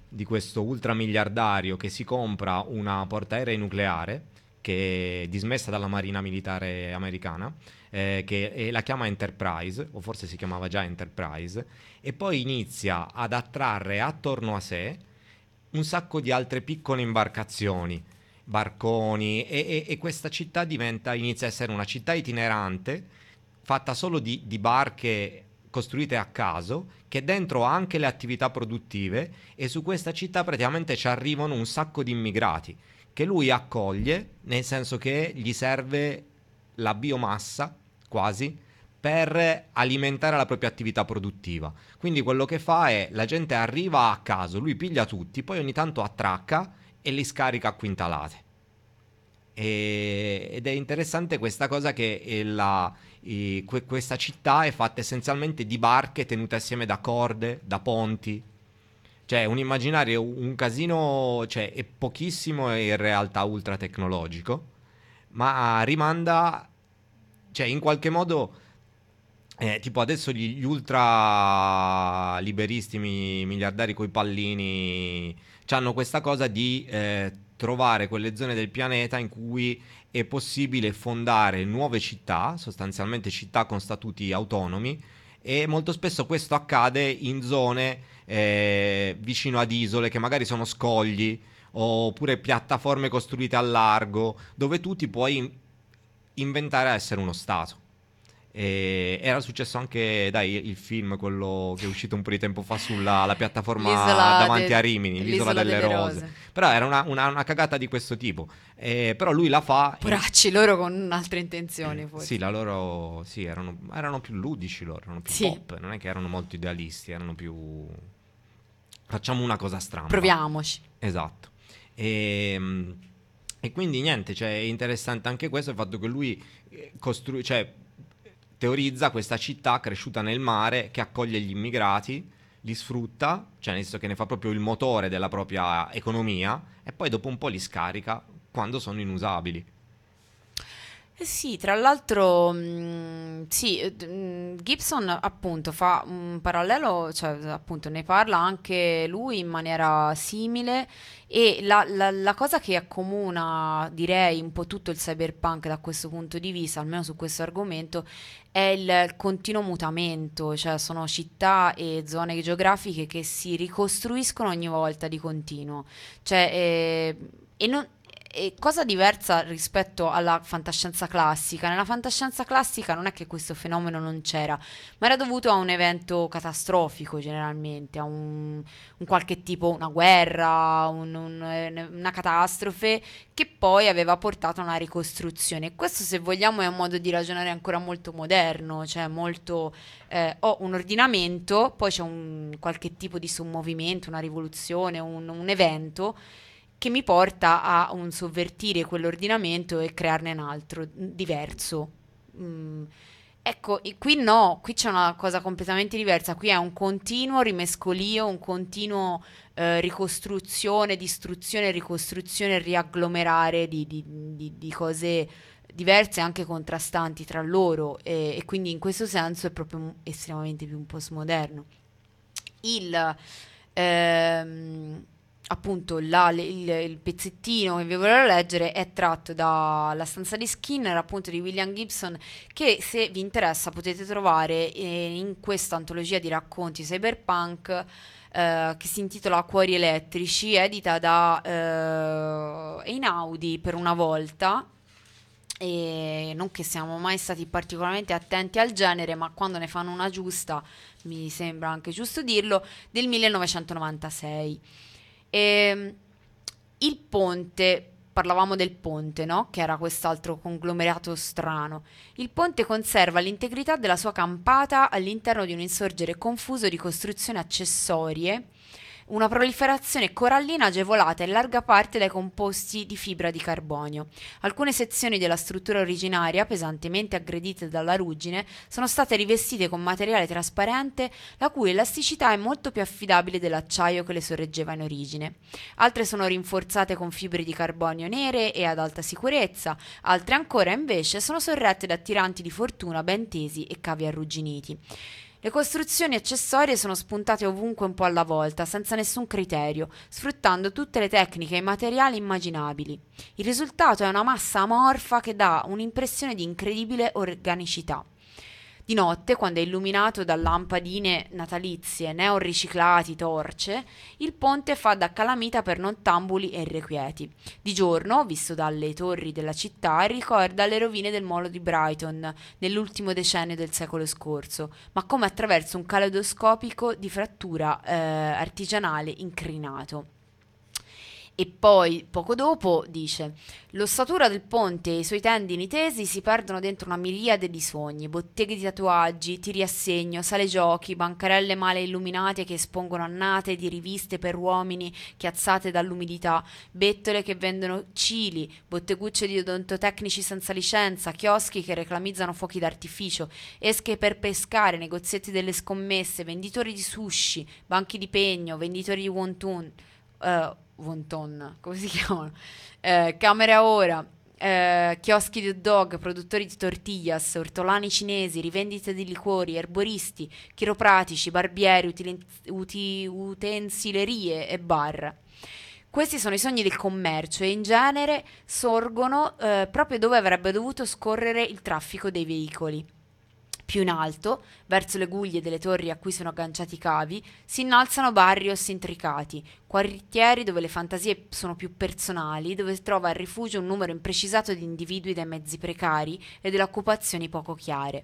di questo ultramiliardario che si compra una portaerei nucleare che è dismessa dalla Marina Militare americana, la chiama Enterprise, o forse si chiamava già Enterprise, e poi inizia ad attrarre attorno a sé un sacco di altre piccole imbarcazioni, barconi, e questa città inizia a essere una città itinerante fatta solo di barche costruite a caso, che dentro ha anche le attività produttive, e su questa città praticamente ci arrivano un sacco di immigrati che lui accoglie, nel senso che gli serve la biomassa quasi per alimentare la propria attività produttiva. Quindi quello che fa è, la gente arriva a caso, lui piglia tutti, poi ogni tanto attracca e li scarica a quintalate. Ed è interessante questa cosa che questa città è fatta essenzialmente di barche tenute assieme da corde, da ponti. Cioè un immaginario, un casino, cioè è pochissimo in realtà ultra tecnologico, ma rimanda, cioè in qualche modo, tipo adesso gli ultra liberisti miliardari coi pallini hanno questa cosa di trovare quelle zone del pianeta in cui è possibile fondare nuove città, sostanzialmente città con statuti autonomi, e molto spesso questo accade in zone vicino ad isole che magari sono scogli, oppure piattaforme costruite al largo, dove tu ti puoi inventare a essere uno stato. Era successo anche, dai, il film, quello che è uscito un po' di tempo fa sulla la piattaforma davanti a Rimini, l'Isola delle Rose. Però era una cagata di questo tipo. Però lui la fa. Poracci, loro con altre intenzioni, forse. Sì, loro sì, erano più ludici, loro erano più pop, non è che erano molto idealisti, erano più. Facciamo una cosa strana. Proviamoci. Esatto. E quindi niente, cioè, è interessante anche questo, il fatto che lui teorizza questa città cresciuta nel mare che accoglie gli immigrati, li sfrutta, cioè nel senso che ne fa proprio il motore della propria economia, e poi dopo un po' li scarica quando sono inusabili. Sì, tra l'altro, Gibson appunto fa un parallelo, cioè appunto ne parla anche lui in maniera simile, e la cosa che accomuna, direi, un po' tutto il cyberpunk da questo punto di vista, almeno su questo argomento, è il continuo mutamento, cioè sono città e zone geografiche che si ricostruiscono ogni volta di continuo, cioè, e non. E cosa diversa rispetto alla fantascienza classica? Nella fantascienza classica non è che questo fenomeno non c'era, ma era dovuto a un evento catastrofico generalmente, a un qualche tipo, una guerra, una catastrofe che poi aveva portato a una ricostruzione. Questo, se vogliamo, è un modo di ragionare ancora molto moderno, cioè molto ho un ordinamento, poi c'è un qualche tipo di sommovimento, una rivoluzione, un evento che mi porta a un sovvertire quell'ordinamento e crearne un altro diverso. Ecco, qui no, qui c'è una cosa completamente diversa, qui è un continuo rimescolio, un continuo ricostruzione, distruzione, ricostruzione, riagglomerare di cose diverse, anche contrastanti tra loro, e quindi in questo senso è proprio estremamente più un postmoderno. Appunto il pezzettino che vi volevo leggere è tratto dalla stanza di Skinner, appunto, di William Gibson, che, se vi interessa, potete trovare in questa antologia di racconti cyberpunk che si intitola Cuori elettrici, edita da Einaudi per una volta. E non che siamo mai stati particolarmente attenti al genere, ma quando ne fanno una giusta mi sembra anche giusto dirlo, del 1996. Il ponte, parlavamo del ponte, no? Che era quest'altro conglomerato strano. Il ponte conserva l'integrità della sua campata all'interno di un insorgere confuso di costruzioni accessorie, una proliferazione corallina agevolata in larga parte dai composti di fibra di carbonio. Alcune sezioni della struttura originaria, pesantemente aggredite dalla ruggine, sono state rivestite con materiale trasparente, la cui elasticità è molto più affidabile dell'acciaio che le sorreggeva in origine. Altre sono rinforzate con fibre di carbonio nere e ad alta sicurezza, altre ancora invece sono sorrette da tiranti di fortuna ben tesi e cavi arrugginiti. Le costruzioni accessorie sono spuntate ovunque un po' alla volta, senza nessun criterio, sfruttando tutte le tecniche e i materiali immaginabili. Il risultato è una massa amorfa che dà un'impressione di incredibile organicità. Di notte, quando è illuminato da lampadine natalizie, neon riciclati, torce, il ponte fa da calamita per nottambuli e irrequieti. Di giorno, visto dalle torri della città, ricorda le rovine del molo di Brighton nell'ultimo decennio del secolo scorso, ma come attraverso un caleidoscopico di frattura artigianale incrinato. E poi, poco dopo, dice: l'ossatura del ponte e i suoi tendini tesi si perdono dentro una miriade di sogni, botteghe di tatuaggi, tiri a segno, sale giochi, bancarelle male illuminate che espongono annate di riviste per uomini chiazzate dall'umidità, bettole che vendono cili, bottegucce di odontotecnici senza licenza, chioschi che reclamizzano fuochi d'artificio, esche per pescare, negozietti delle scommesse, venditori di sushi, banchi di pegno, venditori di wonton, come si chiamano? Camere a ora, chioschi di hot dog, produttori di tortillas, ortolani cinesi, rivendite di liquori, erboristi, chiropratici, barbieri, utensilerie e bar. Questi sono i sogni del commercio e in genere sorgono proprio dove avrebbe dovuto scorrere il traffico dei veicoli. Più in alto, verso le guglie delle torri a cui sono agganciati i cavi, si innalzano barrios intricati, quartieri dove le fantasie sono più personali, dove trova rifugio un numero imprecisato di individui dai mezzi precari e delle occupazioni poco chiare.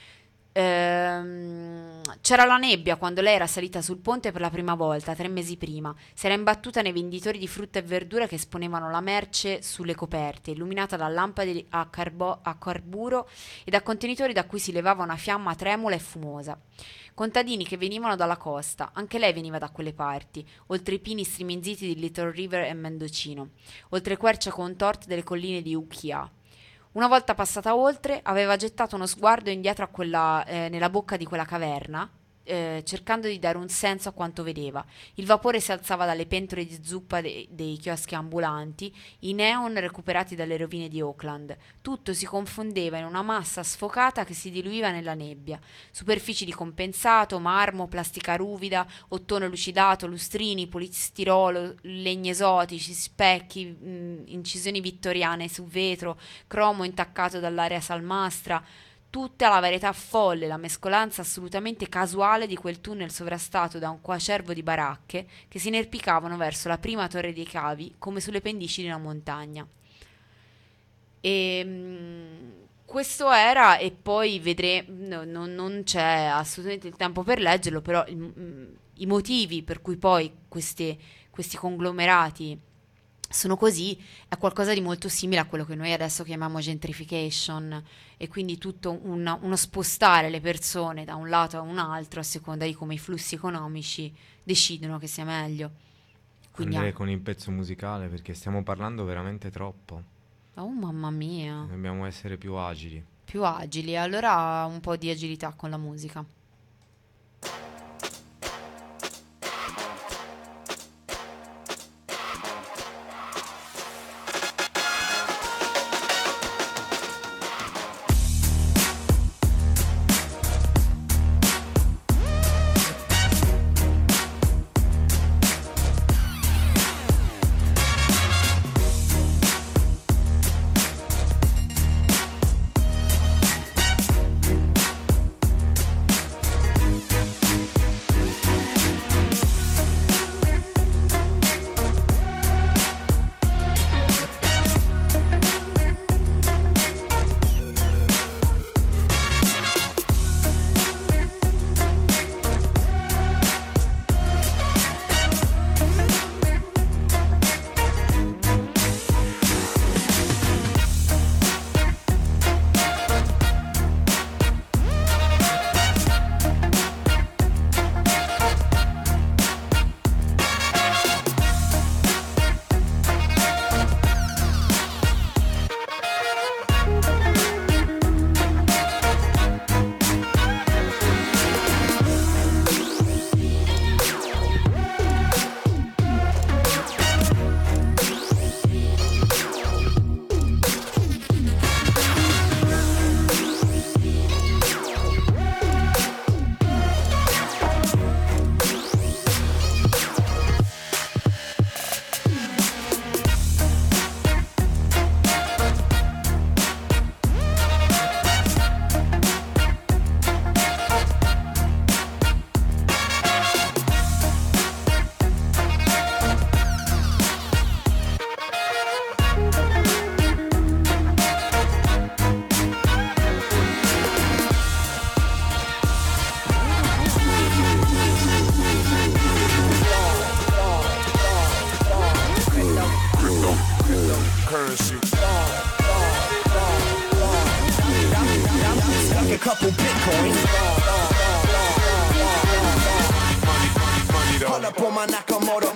C'era la nebbia quando lei era salita sul ponte per la prima volta, 3 mesi prima. Si era imbattuta nei venditori di frutta e verdura che esponevano la merce sulle coperte, illuminata da lampade a carburo e da contenitori da cui si levava una fiamma tremula e fumosa. Contadini che venivano dalla costa, anche lei veniva da quelle parti, oltre i pini striminziti di Little River e Mendocino, oltre quercia contorte delle colline di Ukiah. Una volta passata oltre, aveva gettato uno sguardo indietro a nella bocca di quella caverna, cercando di dare un senso a quanto vedeva. Il vapore si alzava dalle pentole di zuppa dei chioschi ambulanti, i neon recuperati dalle rovine di Oakland. Tutto si confondeva in una massa sfocata che si diluiva nella nebbia. Superfici di compensato, marmo, plastica ruvida, ottone lucidato, lustrini, polistirolo, legni esotici, specchi, incisioni vittoriane su vetro, cromo intaccato dall'aria salmastra. Tutta la varietà folle, la mescolanza assolutamente casuale di quel tunnel sovrastato da un coacervo di baracche che si inerpicavano verso la prima torre dei cavi come sulle pendici di una montagna. Questo era, e poi vedremo, non c'è assolutamente il tempo per leggerlo, però i motivi per cui poi questi conglomerati sono così è qualcosa di molto simile a quello che noi adesso chiamiamo gentrification, e quindi tutto uno spostare le persone da un lato a un altro a seconda di come i flussi economici decidono che sia meglio. Quindi andrei con il pezzo musicale perché stiamo parlando veramente troppo. Oh mamma mia, Dobbiamo essere più agili. più agili, allora un po' di agilità con la musica. Stuck a couple bitcoins. Pull up on my Nakamoto.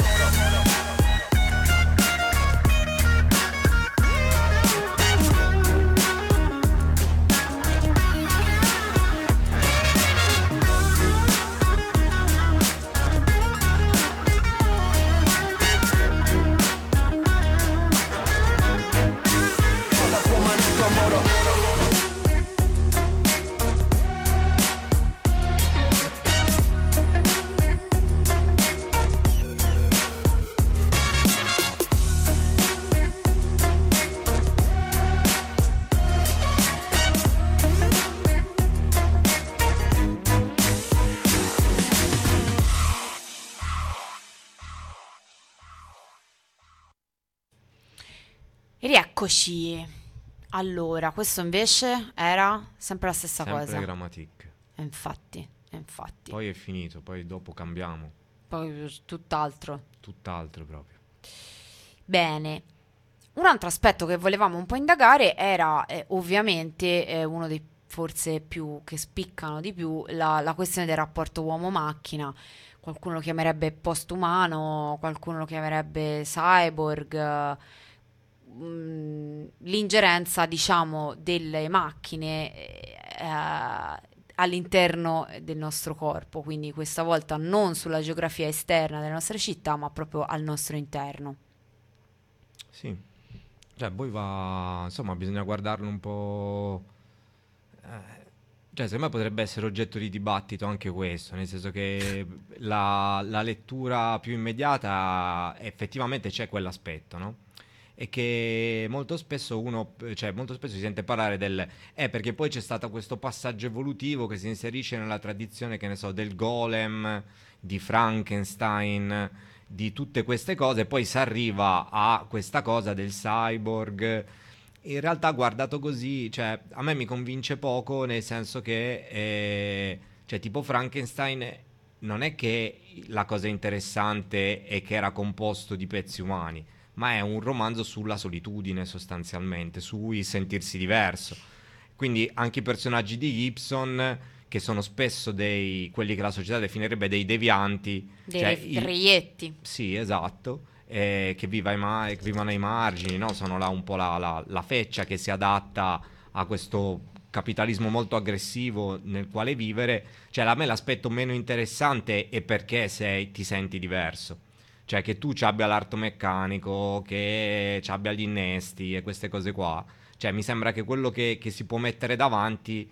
E rieccoci. Allora, questo invece era sempre la stessa Sempre cosa. Grammatic. Infatti. Poi è finito, poi dopo cambiamo. Poi tutt'altro. Tutt'altro proprio. Bene. Un altro aspetto che volevamo un po' indagare era ovviamente uno dei forse più che spiccano di più la questione del rapporto uomo-macchina. Qualcuno lo chiamerebbe post-umano, qualcuno lo chiamerebbe cyborg. L'ingerenza, diciamo, delle macchine all'interno del nostro corpo, quindi questa volta non sulla geografia esterna delle nostre città, ma proprio al nostro interno. Sì. Cioè, poi va... Insomma, bisogna guardarlo un po'... Cioè, secondo me potrebbe essere oggetto di dibattito anche questo, nel senso che la lettura più immediata effettivamente c'è quell'aspetto, no? E che molto spesso molto spesso si sente parlare perché poi c'è stato questo passaggio evolutivo che si inserisce nella tradizione, che ne so, del golem, di Frankenstein, di tutte queste cose, poi si arriva a questa cosa del cyborg. In realtà, guardato così, cioè, a me mi convince poco, nel senso che, cioè, tipo Frankenstein non è che la cosa interessante è che era composto di pezzi umani, ma è un romanzo sulla solitudine sostanzialmente, sui sentirsi diverso. Quindi anche i personaggi di Gibson, che sono spesso quelli che la società definirebbe dei devianti, cioè Reietti. sì, esatto, che vivono ai margini, no? Sono là un po' la feccia che si adatta a questo capitalismo molto aggressivo nel quale vivere. Cioè, a me l'aspetto meno interessante è perché ti senti diverso. Cioè, che tu ci abbia l'arto meccanico, che ci abbia gli innesti e queste cose qua. Cioè, mi sembra che quello che si può mettere davanti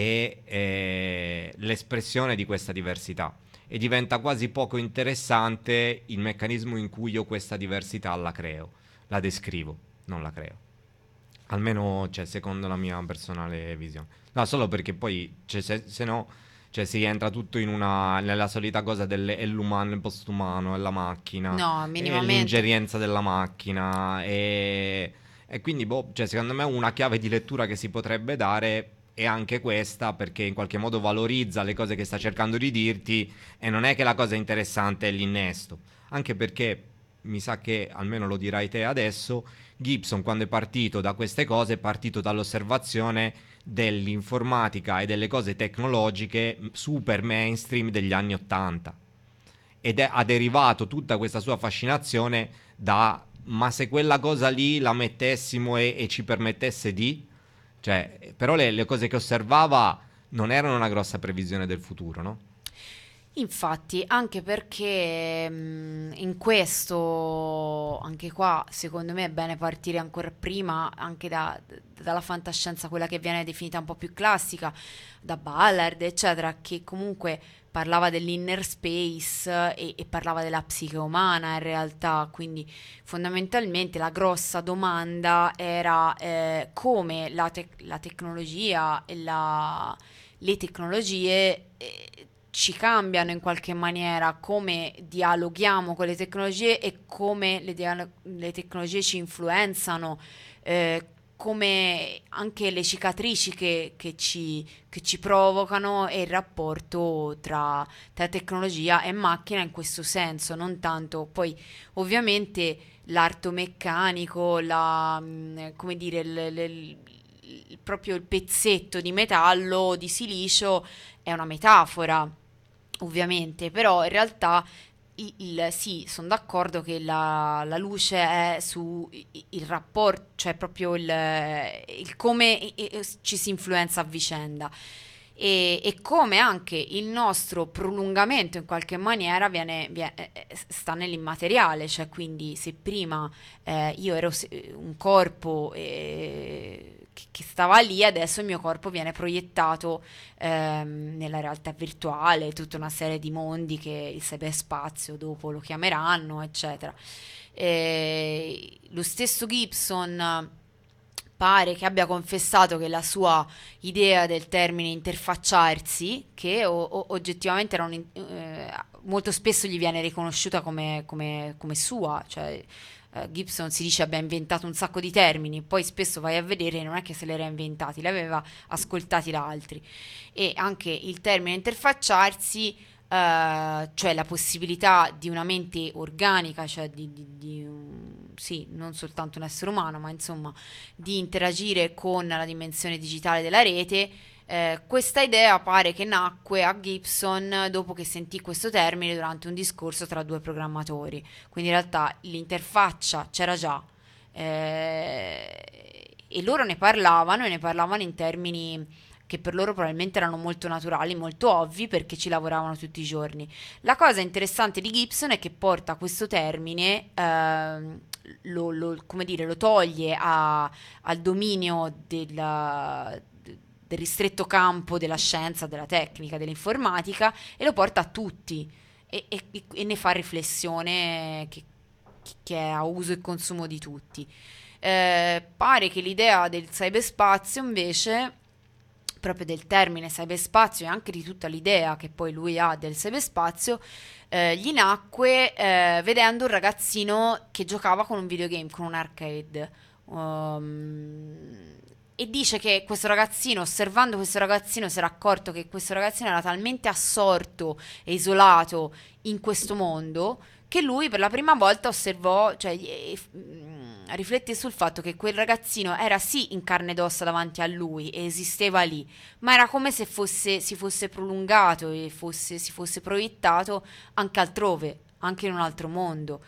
è l'espressione di questa diversità. E diventa quasi poco interessante il meccanismo in cui io questa diversità la creo, la descrivo, non la creo. Almeno, cioè, secondo la mia personale visione. No, solo perché poi, cioè, se no, cioè, si entra tutto nella solita cosa è l'umano, il postumano, è la macchina, No, è minimamente. l'ingerienza della macchina, e quindi, boh, cioè, secondo me una chiave di lettura che si potrebbe dare è anche questa, perché in qualche modo valorizza le cose che sta cercando di dirti, e non è che la cosa interessante è l'innesto. Anche perché, mi sa che, almeno lo dirai te adesso, Gibson, quando è partito da queste cose, è partito dall'osservazione dell'informatica e delle cose tecnologiche super mainstream degli anni '80, ha derivato tutta questa sua fascinazione ma se quella cosa lì la mettessimo e ci permettesse di... Cioè, però le cose che osservava non erano una grossa previsione del futuro, no? Infatti, anche perché in questo, anche qua, secondo me è bene partire ancora prima, anche dalla fantascienza, quella che viene definita un po' più classica, da Ballard, eccetera, che comunque parlava dell'inner space e parlava della psiche umana in realtà, quindi fondamentalmente la grossa domanda era come la tecnologia e le tecnologie ci cambiano in qualche maniera, come dialoghiamo con le tecnologie e come le tecnologie ci influenzano, come anche le cicatrici che ci provocano, e il rapporto tra tecnologia e macchina in questo senso, non tanto. Poi ovviamente l'arto-meccanico, come dire, proprio il pezzetto di metallo o di silicio è una metafora, ovviamente, però in realtà sì, sono d'accordo che la luce è su il rapporto, cioè proprio il come ci si influenza a vicenda e come anche il nostro prolungamento in qualche maniera sta nell'immateriale, cioè quindi se prima io ero un corpo che stava lì, adesso il mio corpo viene proiettato nella realtà virtuale, tutta una serie di mondi che il cyberspazio dopo lo chiameranno, eccetera. Lo stesso Gibson pare che abbia confessato che la sua idea del termine interfacciarsi, che oggettivamente molto spesso gli viene riconosciuta come sua, cioè Gibson si dice abbia inventato un sacco di termini, poi spesso vai a vedere non è che se li era inventati, li aveva ascoltati da altri. E anche il termine interfacciarsi, cioè la possibilità di una mente organica, cioè sì, non soltanto un essere umano, ma insomma di interagire con la dimensione digitale della rete. Questa idea pare che nacque a Gibson dopo che sentì questo termine durante un discorso tra due programmatori, quindi in realtà l'interfaccia c'era già, e loro ne parlavano in termini che per loro probabilmente erano molto naturali, molto ovvi, perché ci lavoravano tutti i giorni. La cosa interessante di Gibson è che porta questo termine, come dire, lo toglie al dominio del ristretto campo della scienza, della tecnica, dell'informatica, e lo porta a tutti e ne fa riflessione che è a uso e consumo di tutti. Pare che l'idea del cyberspazio invece, proprio del termine cyberspazio e anche di tutta l'idea che poi lui ha del cyberspazio, gli nacque vedendo un ragazzino che giocava con un videogame, con un arcade. E dice che questo ragazzino, osservando questo ragazzino, si era accorto che questo ragazzino era talmente assorto e isolato in questo mondo che lui per la prima volta osservò, cioè riflette sul fatto che quel ragazzino era sì in carne ed ossa davanti a lui e esisteva lì, ma era come se si fosse prolungato e si fosse proiettato anche altrove, anche in un altro mondo.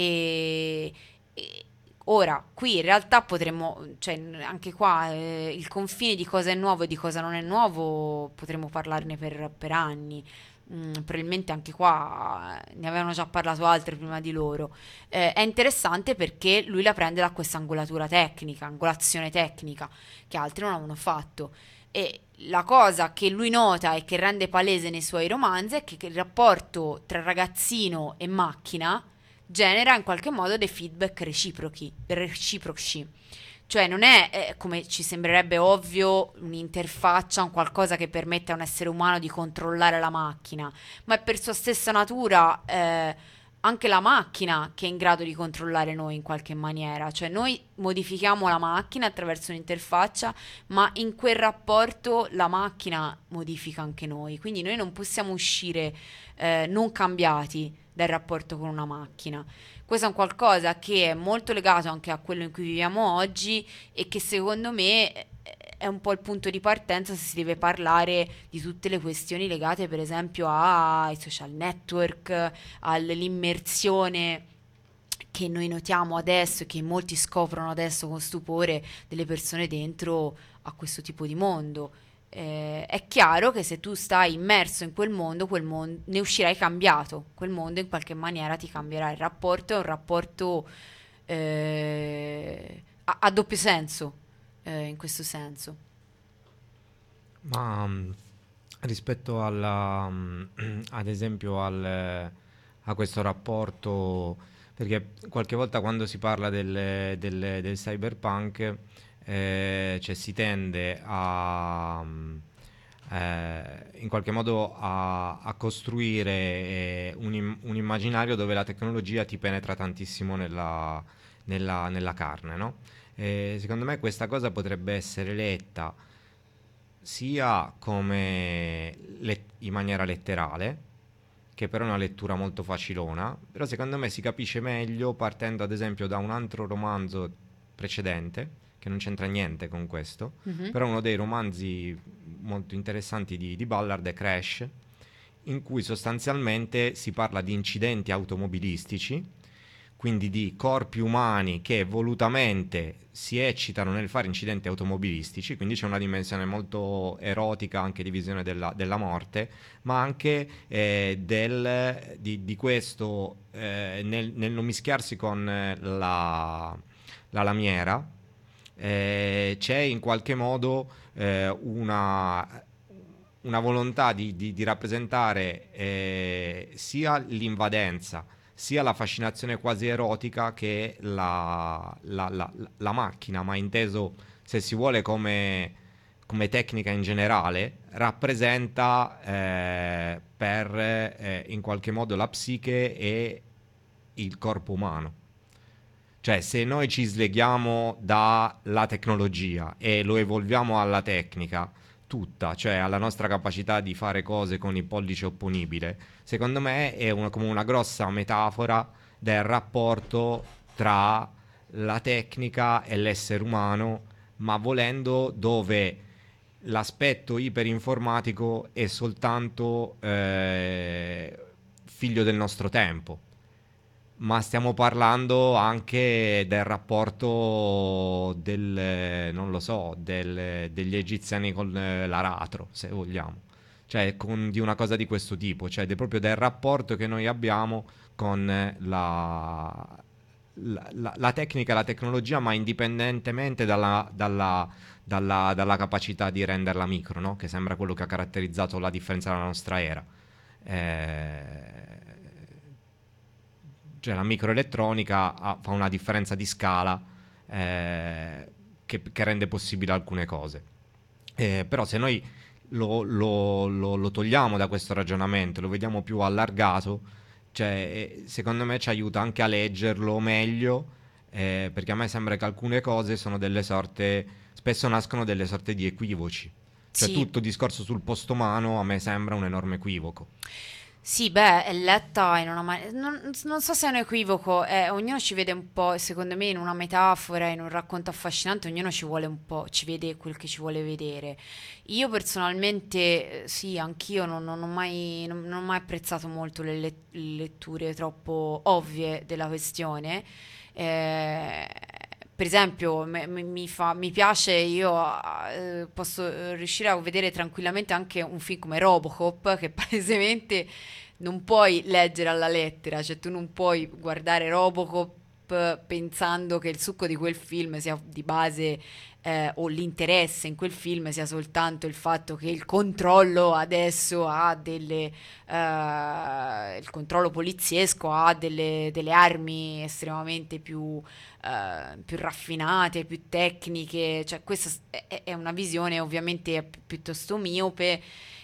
E ora, qui in realtà potremmo, cioè anche qua, il confine di cosa è nuovo e di cosa non è nuovo, potremmo parlarne per anni. Probabilmente anche qua ne avevano già parlato altri prima di loro. È interessante perché lui la prende da questa angolazione tecnica, che altri non avevano fatto. E la cosa che lui nota e che rende palese nei suoi romanzi è che il rapporto tra ragazzino e macchina genera in qualche modo dei feedback reciproci. Cioè non è come ci sembrerebbe ovvio un'interfaccia, un qualcosa che permette a un essere umano di controllare la macchina, ma è per sua stessa natura anche la macchina che è in grado di controllare noi in qualche maniera. Cioè noi modifichiamo la macchina attraverso un'interfaccia, ma in quel rapporto la macchina modifica anche noi, quindi noi non possiamo uscire non cambiati dal rapporto con una macchina. Questo è un qualcosa che è molto legato anche a quello in cui viviamo oggi e che secondo me è un po' il punto di partenza se si deve parlare di tutte le questioni legate per esempio ai social network, all'immersione che noi notiamo adesso e che molti scoprono adesso con stupore delle persone dentro a questo tipo di mondo. È chiaro che se tu stai immerso in quel mondo ne uscirai cambiato, quel mondo in qualche maniera ti cambierà. Il rapporto è un rapporto a doppio senso, in questo senso. Ma rispetto ad esempio a questo rapporto, perché qualche volta quando si parla del cyberpunk, cioè si tende in qualche modo a costruire un immaginario dove la tecnologia ti penetra tantissimo nella carne, no? Secondo me questa cosa potrebbe essere letta sia come in maniera letterale, che però è una lettura molto facilona, però secondo me si capisce meglio partendo ad esempio da un altro romanzo precedente, che non c'entra niente con questo, Mhm. però uno dei romanzi molto interessanti di Ballard è Crash, in cui sostanzialmente si parla di incidenti automobilistici, quindi di corpi umani che volutamente si eccitano nel fare incidenti automobilistici, quindi c'è una dimensione molto erotica anche di visione della morte, ma anche di questo nel non mischiarsi con la lamiera. C'è in qualche modo una volontà di rappresentare sia l'invadenza sia la fascinazione quasi erotica che la macchina, ma inteso, se si vuole, come tecnica in generale, rappresenta per in qualche modo la psiche e il corpo umano. Cioè, se noi ci sleghiamo dalla tecnologia e lo evolviamo alla tecnica tutta, cioè alla nostra capacità di fare cose con il pollice opponibile, secondo me è come una grossa metafora del rapporto tra la tecnica e l'essere umano, ma volendo dove l'aspetto iperinformatico è soltanto figlio del nostro tempo, ma stiamo parlando anche del rapporto non lo so, degli egiziani con l'aratro, se vogliamo. Cioè, di una cosa di questo tipo, cioè proprio del rapporto che noi abbiamo con la tecnica e la tecnologia, ma indipendentemente dalla capacità di renderla micro, no? Che sembra quello che ha caratterizzato la differenza della nostra era. Cioè la microelettronica fa una differenza di scala che rende possibile alcune cose. Però se noi lo togliamo da questo ragionamento, lo vediamo più allargato, cioè, secondo me ci aiuta anche a leggerlo meglio, perché a me sembra che alcune cose sono spesso nascono delle sorte di equivoci. Cioè Sì. tutto discorso sul postomano a me sembra un enorme equivoco. Sì, beh, è letta in una maniera. Non so se è un equivoco, ognuno ci vede un po', secondo me, in una metafora, in un racconto affascinante, ognuno ci vuole un po', ci vede quel che ci vuole vedere. Io personalmente, sì, anch'io non ho mai, non ho mai apprezzato molto le letture troppo ovvie della questione. Eh, per esempio, mi piace, io posso riuscire a vedere tranquillamente anche un film come Robocop, che palesemente non puoi leggere alla lettera, cioè tu non puoi guardare Robocop pensando che il succo di quel film sia di base o l'interesse in quel film sia soltanto il fatto che il controllo adesso ha il controllo poliziesco ha delle armi estremamente più raffinate, più tecniche, cioè questa è una visione ovviamente piuttosto miope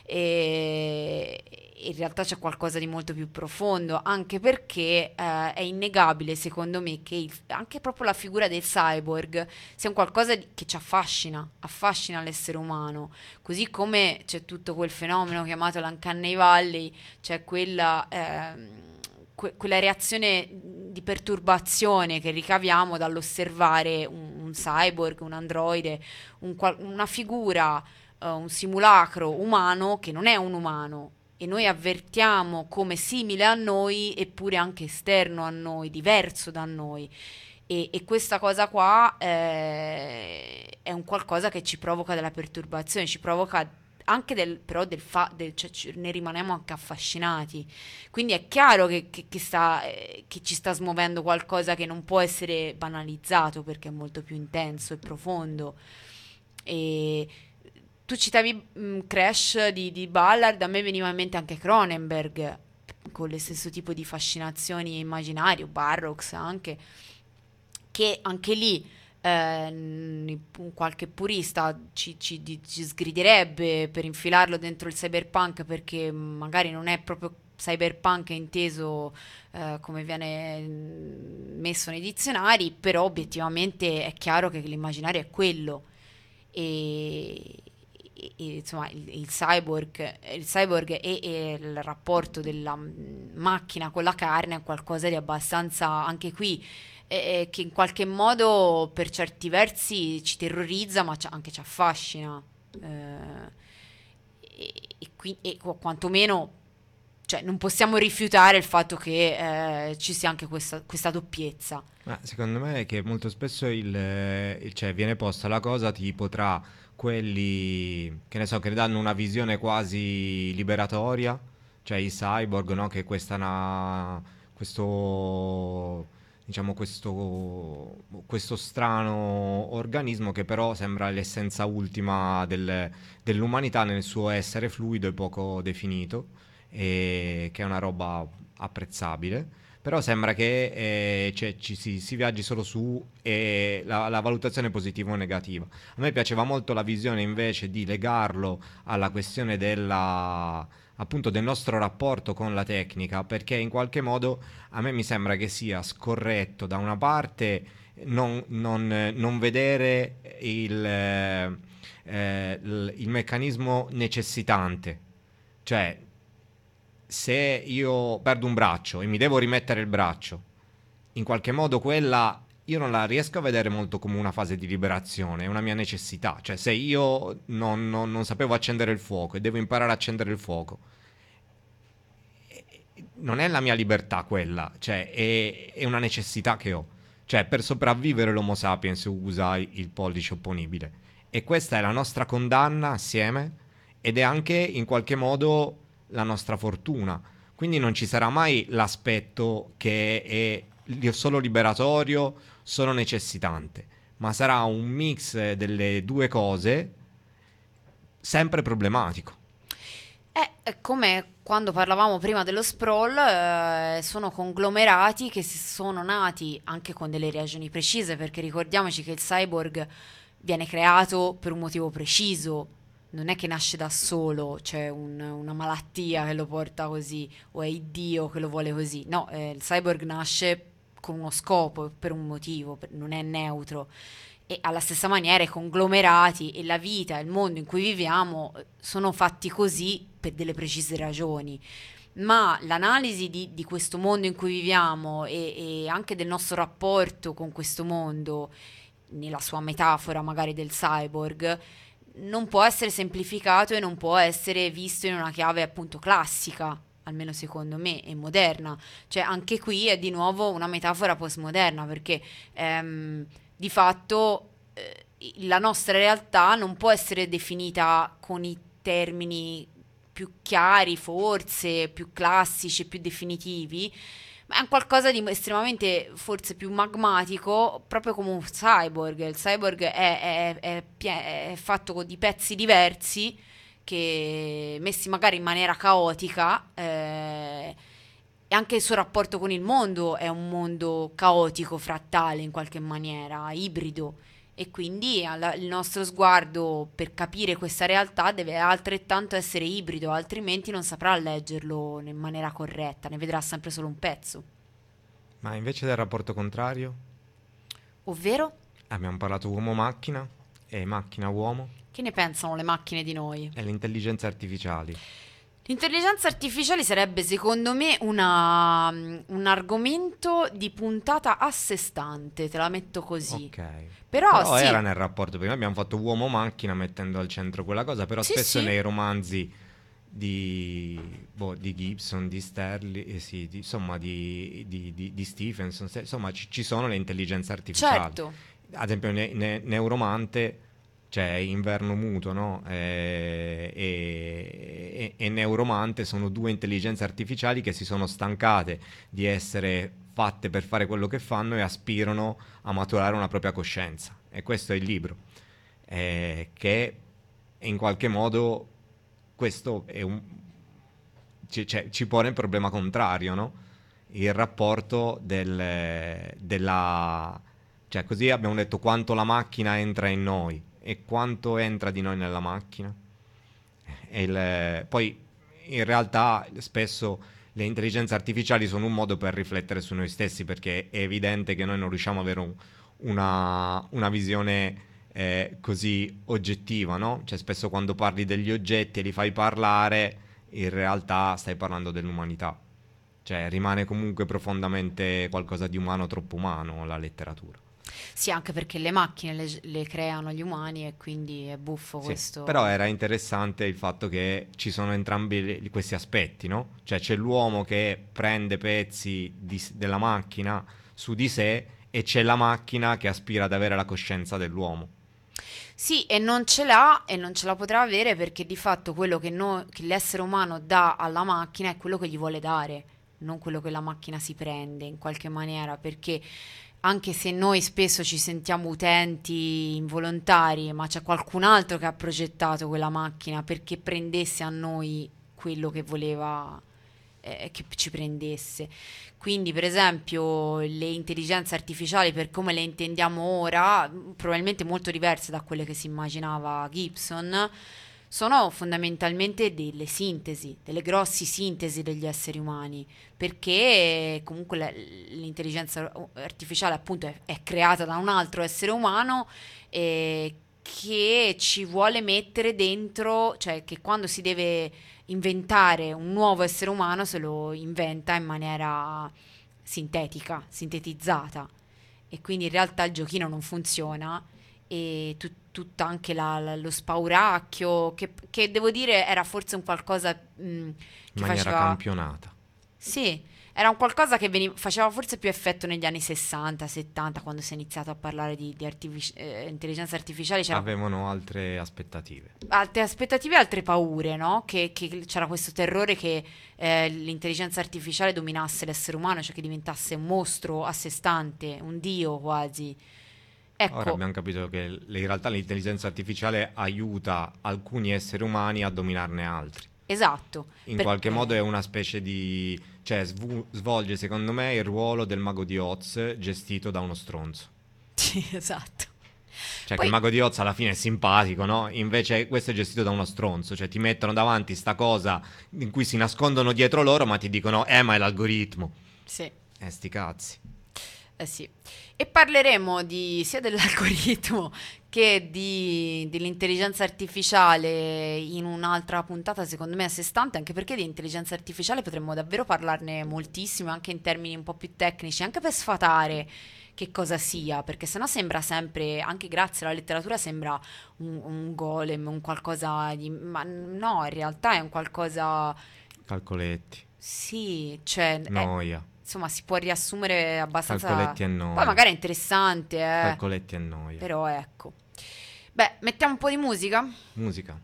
e in realtà c'è qualcosa di molto più profondo, anche perché è innegabile secondo me che anche proprio la figura del cyborg sia un qualcosa che ci affascina l'essere umano, così come c'è tutto quel fenomeno chiamato l'Uncanny Valley, cioè quella reazione di perturbazione che ricaviamo dall'osservare un cyborg, un androide, una figura, un simulacro umano che non è un umano e noi avvertiamo come simile a noi eppure anche esterno a noi, diverso da noi. E questa cosa qua è un qualcosa che ci provoca della perturbazione, ci provoca anche cioè ne rimaniamo anche affascinati. Quindi è chiaro che ci sta smuovendo qualcosa che non può essere banalizzato perché è molto più intenso e profondo. E tu citavi Crash di Ballard, a me veniva in mente anche Cronenberg con lo stesso tipo di fascinazioni immaginario, Barrocks anche, che anche lì qualche purista ci sgriderebbe per infilarlo dentro il cyberpunk perché magari non è proprio cyberpunk inteso come viene messo nei dizionari, però obiettivamente è chiaro che l'immaginario è quello e, insomma il cyborg e il rapporto della macchina con la carne è qualcosa di abbastanza, anche qui, che in qualche modo per certi versi ci terrorizza, ma anche ci affascina. O quantomeno, cioè, non possiamo rifiutare il fatto che ci sia anche questa doppiezza. Ma secondo me è che molto spesso cioè, viene posta la cosa tipo tra quelli che ne so, che ne danno una visione quasi liberatoria, cioè i cyborg, no? Che questo, diciamo, questo strano organismo che però sembra l'essenza ultima dell'umanità nel suo essere fluido e poco definito, e che è una roba apprezzabile. Però sembra che cioè, si viaggi solo su la valutazione positiva o negativa. A me piaceva molto la visione invece di legarlo alla questione appunto del nostro rapporto con la tecnica, perché in qualche modo a me mi sembra che sia scorretto da una parte non vedere il meccanismo necessitante, cioè se io perdo un braccio e mi devo rimettere il braccio, in qualche modo quella io non la riesco a vedere molto come una fase di liberazione, è una mia necessità. Cioè se io non sapevo accendere il fuoco e devo imparare a accendere il fuoco, non è la mia libertà quella, cioè è una necessità che ho. Cioè per sopravvivere l'Homo sapiens usa il pollice opponibile, e questa è la nostra condanna assieme, ed è anche in qualche modo la nostra fortuna. Quindi non ci sarà mai l'aspetto che è solo liberatorio, solo necessitante, ma sarà un mix delle due cose sempre problematico. È come quando parlavamo prima dello sprawl, sono conglomerati che sono nati anche con delle ragioni precise, perché ricordiamoci che il cyborg viene creato per un motivo preciso. Non è che nasce da solo, c'è una malattia che lo porta così, o è Dio che lo vuole così. No, il cyborg nasce con uno scopo, per un motivo, non è neutro. E alla stessa maniera i conglomerati e la vita, il mondo in cui viviamo sono fatti così per delle precise ragioni. Ma l'analisi di questo mondo in cui viviamo e anche del nostro rapporto con questo mondo, nella sua metafora magari del cyborg, non può essere semplificato e non può essere visto in una chiave appunto classica, almeno secondo me, e moderna. Cioè anche qui è di nuovo una metafora postmoderna, perché di fatto la nostra realtà non può essere definita con i termini più chiari, forse più classici, più definitivi, ma è qualcosa di estremamente forse più magmatico, proprio come un cyborg. Il cyborg è fatto di pezzi diversi che messi magari in maniera caotica, e anche il suo rapporto con il mondo è un mondo caotico, frattale in qualche maniera, ibrido, e quindi il nostro sguardo per capire questa realtà deve altrettanto essere ibrido, altrimenti non saprà leggerlo in maniera corretta, ne vedrà sempre solo un pezzo. Ma invece del rapporto contrario, Ovvero, abbiamo parlato uomo-macchina e macchina-uomo che ne pensano le macchine di noi? e le intelligenze artificiali. L'intelligenza artificiale sarebbe secondo me un argomento di puntata a sé stante, te la metto così. Ok. Però sì, era nel rapporto, perché noi abbiamo fatto uomo-macchina mettendo al centro quella cosa, però Sì, spesso sì. nei romanzi di Gibson, di Sterling, sì, insomma di Stephenson, insomma ci sono le intelligenze artificiali. certo. Ad esempio Neuromante, cioè Inverno Muto, no? E Neuromante sono due intelligenze artificiali che si sono stancate di essere fatte per fare quello che fanno e aspirano a maturare una propria coscienza. E questo è il libro, che in qualche modo questo è ci pone il problema contrario, no? Il rapporto cioè così abbiamo detto quanto la macchina entra in noi e quanto entra di noi nella macchina. Poi in realtà spesso le intelligenze artificiali sono un modo per riflettere su noi stessi, perché è evidente che noi non riusciamo ad avere una visione così oggettiva, no? Cioè spesso quando parli degli oggetti e li fai parlare, in realtà stai parlando dell'umanità. Cioè rimane comunque profondamente qualcosa di umano, troppo umano la letteratura. Sì, anche perché le macchine le creano gli umani e quindi è buffo Sì, questo. però era interessante il fatto che ci sono entrambi questi aspetti, no? Cioè c'è l'uomo che prende pezzi della macchina su di sé e c'è la macchina che aspira ad avere la coscienza dell'uomo. Sì, e non ce l'ha e non ce la potrà avere perché di fatto quello che l'essere umano dà alla macchina è quello che gli vuole dare, non quello che la macchina si prende in qualche maniera, perché anche se noi spesso ci sentiamo utenti involontari, ma c'è qualcun altro che ha progettato quella macchina perché prendesse a noi quello che voleva che ci prendesse. Quindi, per esempio, le intelligenze artificiali, per come le intendiamo ora, probabilmente molto diverse da quelle che si immaginava Gibson, sono fondamentalmente delle sintesi, delle grossi sintesi degli esseri umani, perché comunque l'intelligenza artificiale appunto è creata da un altro essere umano che ci vuole mettere dentro, cioè che quando si deve inventare un nuovo essere umano se lo inventa in maniera sintetica, sintetizzata, e quindi in realtà il giochino non funziona e tutto anche lo spauracchio che devo dire era forse un qualcosa che In maniera faceva campionata. sì, era un qualcosa che faceva forse più effetto negli anni 60, 70, quando si è iniziato a parlare di intelligenza artificiale. C'era Avevano altre aspettative. altre aspettative e altre paure, no? Che c'era questo terrore che l'intelligenza artificiale dominasse l'essere umano, cioè che diventasse un mostro a sé stante, un dio quasi. Ecco, Ora abbiamo capito che in realtà l'intelligenza artificiale aiuta alcuni esseri umani a dominarne altri. esatto. In qualche modo è una specie di... cioè svolge secondo me il ruolo del mago di Oz gestito da uno stronzo. Sì, esatto. Cioè Poi- che il mago di Oz alla fine è simpatico, no? Invece questo è gestito da uno stronzo. Cioè ti mettono davanti sta cosa in cui si nascondono dietro loro ma ti dicono ma è l'algoritmo. Sì. Sti cazzi. Eh sì, e parleremo sia dell'algoritmo che dell'intelligenza artificiale in un'altra puntata secondo me a sé stante, anche perché di intelligenza artificiale potremmo davvero parlarne moltissimo, anche in termini un po' più tecnici, anche per sfatare che cosa sia, perché sennò sembra sempre, anche grazie alla letteratura, sembra un golem, un qualcosa di... ma no, in realtà è un qualcosa... Calcoletti. Sì, cioè... Noia. insomma, si può riassumere abbastanza... Calcoletti e noia. Poi magari è interessante, Calcoletti e noia. però ecco. Beh, mettiamo un po' di musica? Musica.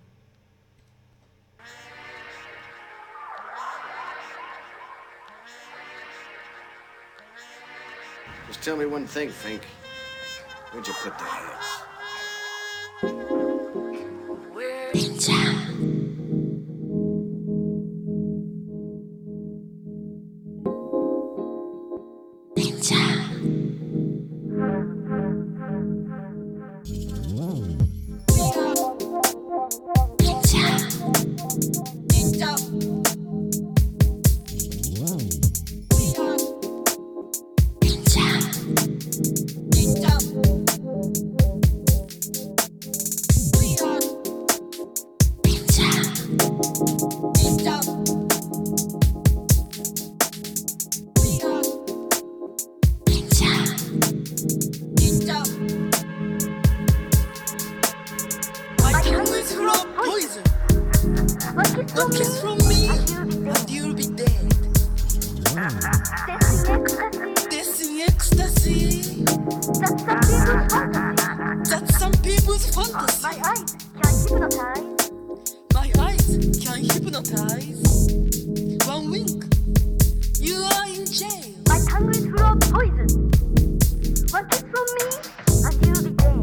Just tell me one thing, Fink. Where'd you put the heads? My tongue is full of poison. One kiss from me, and you'll be dead. This in ecstasy. That's some people's fantasy. My eyes can hypnotize. One wink, you are in jail. My tongue is full of poison. One kiss from me, and you'll be dead.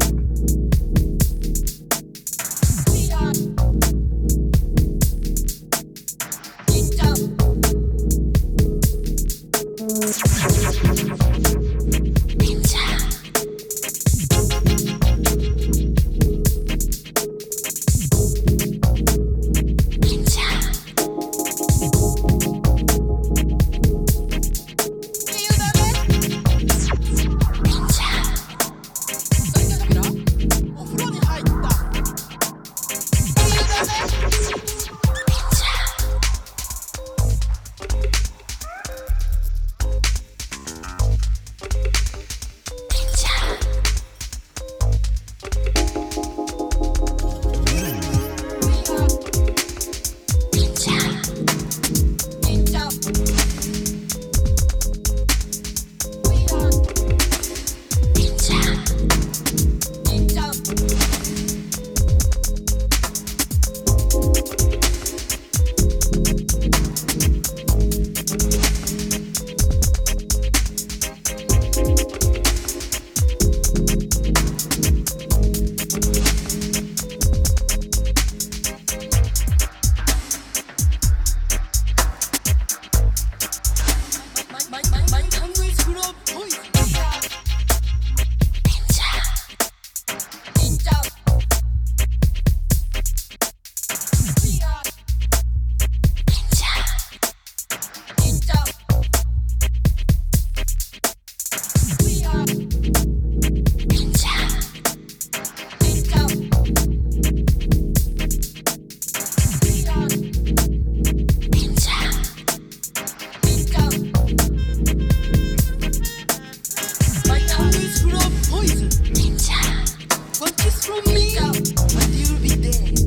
from me, and you'll be dead.